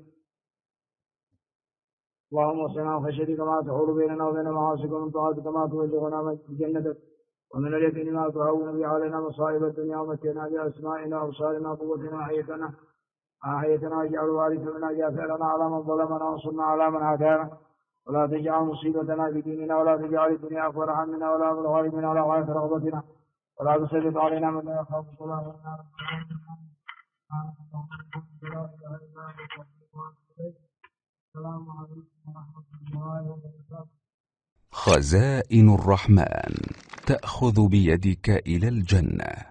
اللهم وصلنا وخشيتك ما تحول بيننا وبين معاصيك ومن طاعتك ما تبلغنا من جنتك ومن اليقين ما تهون به علينا مصائب الدنيا ومتعنا بأسمائنا وأبصارنا وقوتنا أحيتنا واجعل الوارث منا اجعل ثأرنا على من ظلمنا وانصرنا على من عادانا ولا تجعل مصيبتنا في ديننا ولا تجعل الدنيا أكبر همنا ولا مبلغ علمنا ولا غاية رغبتنا ولا تسلط علينا من لا يخافك ولا يرحمنا. السلام عليكم ورحمة الله وبركاته. خزائن الرحمن تأخذ بيدك إلى الجنة.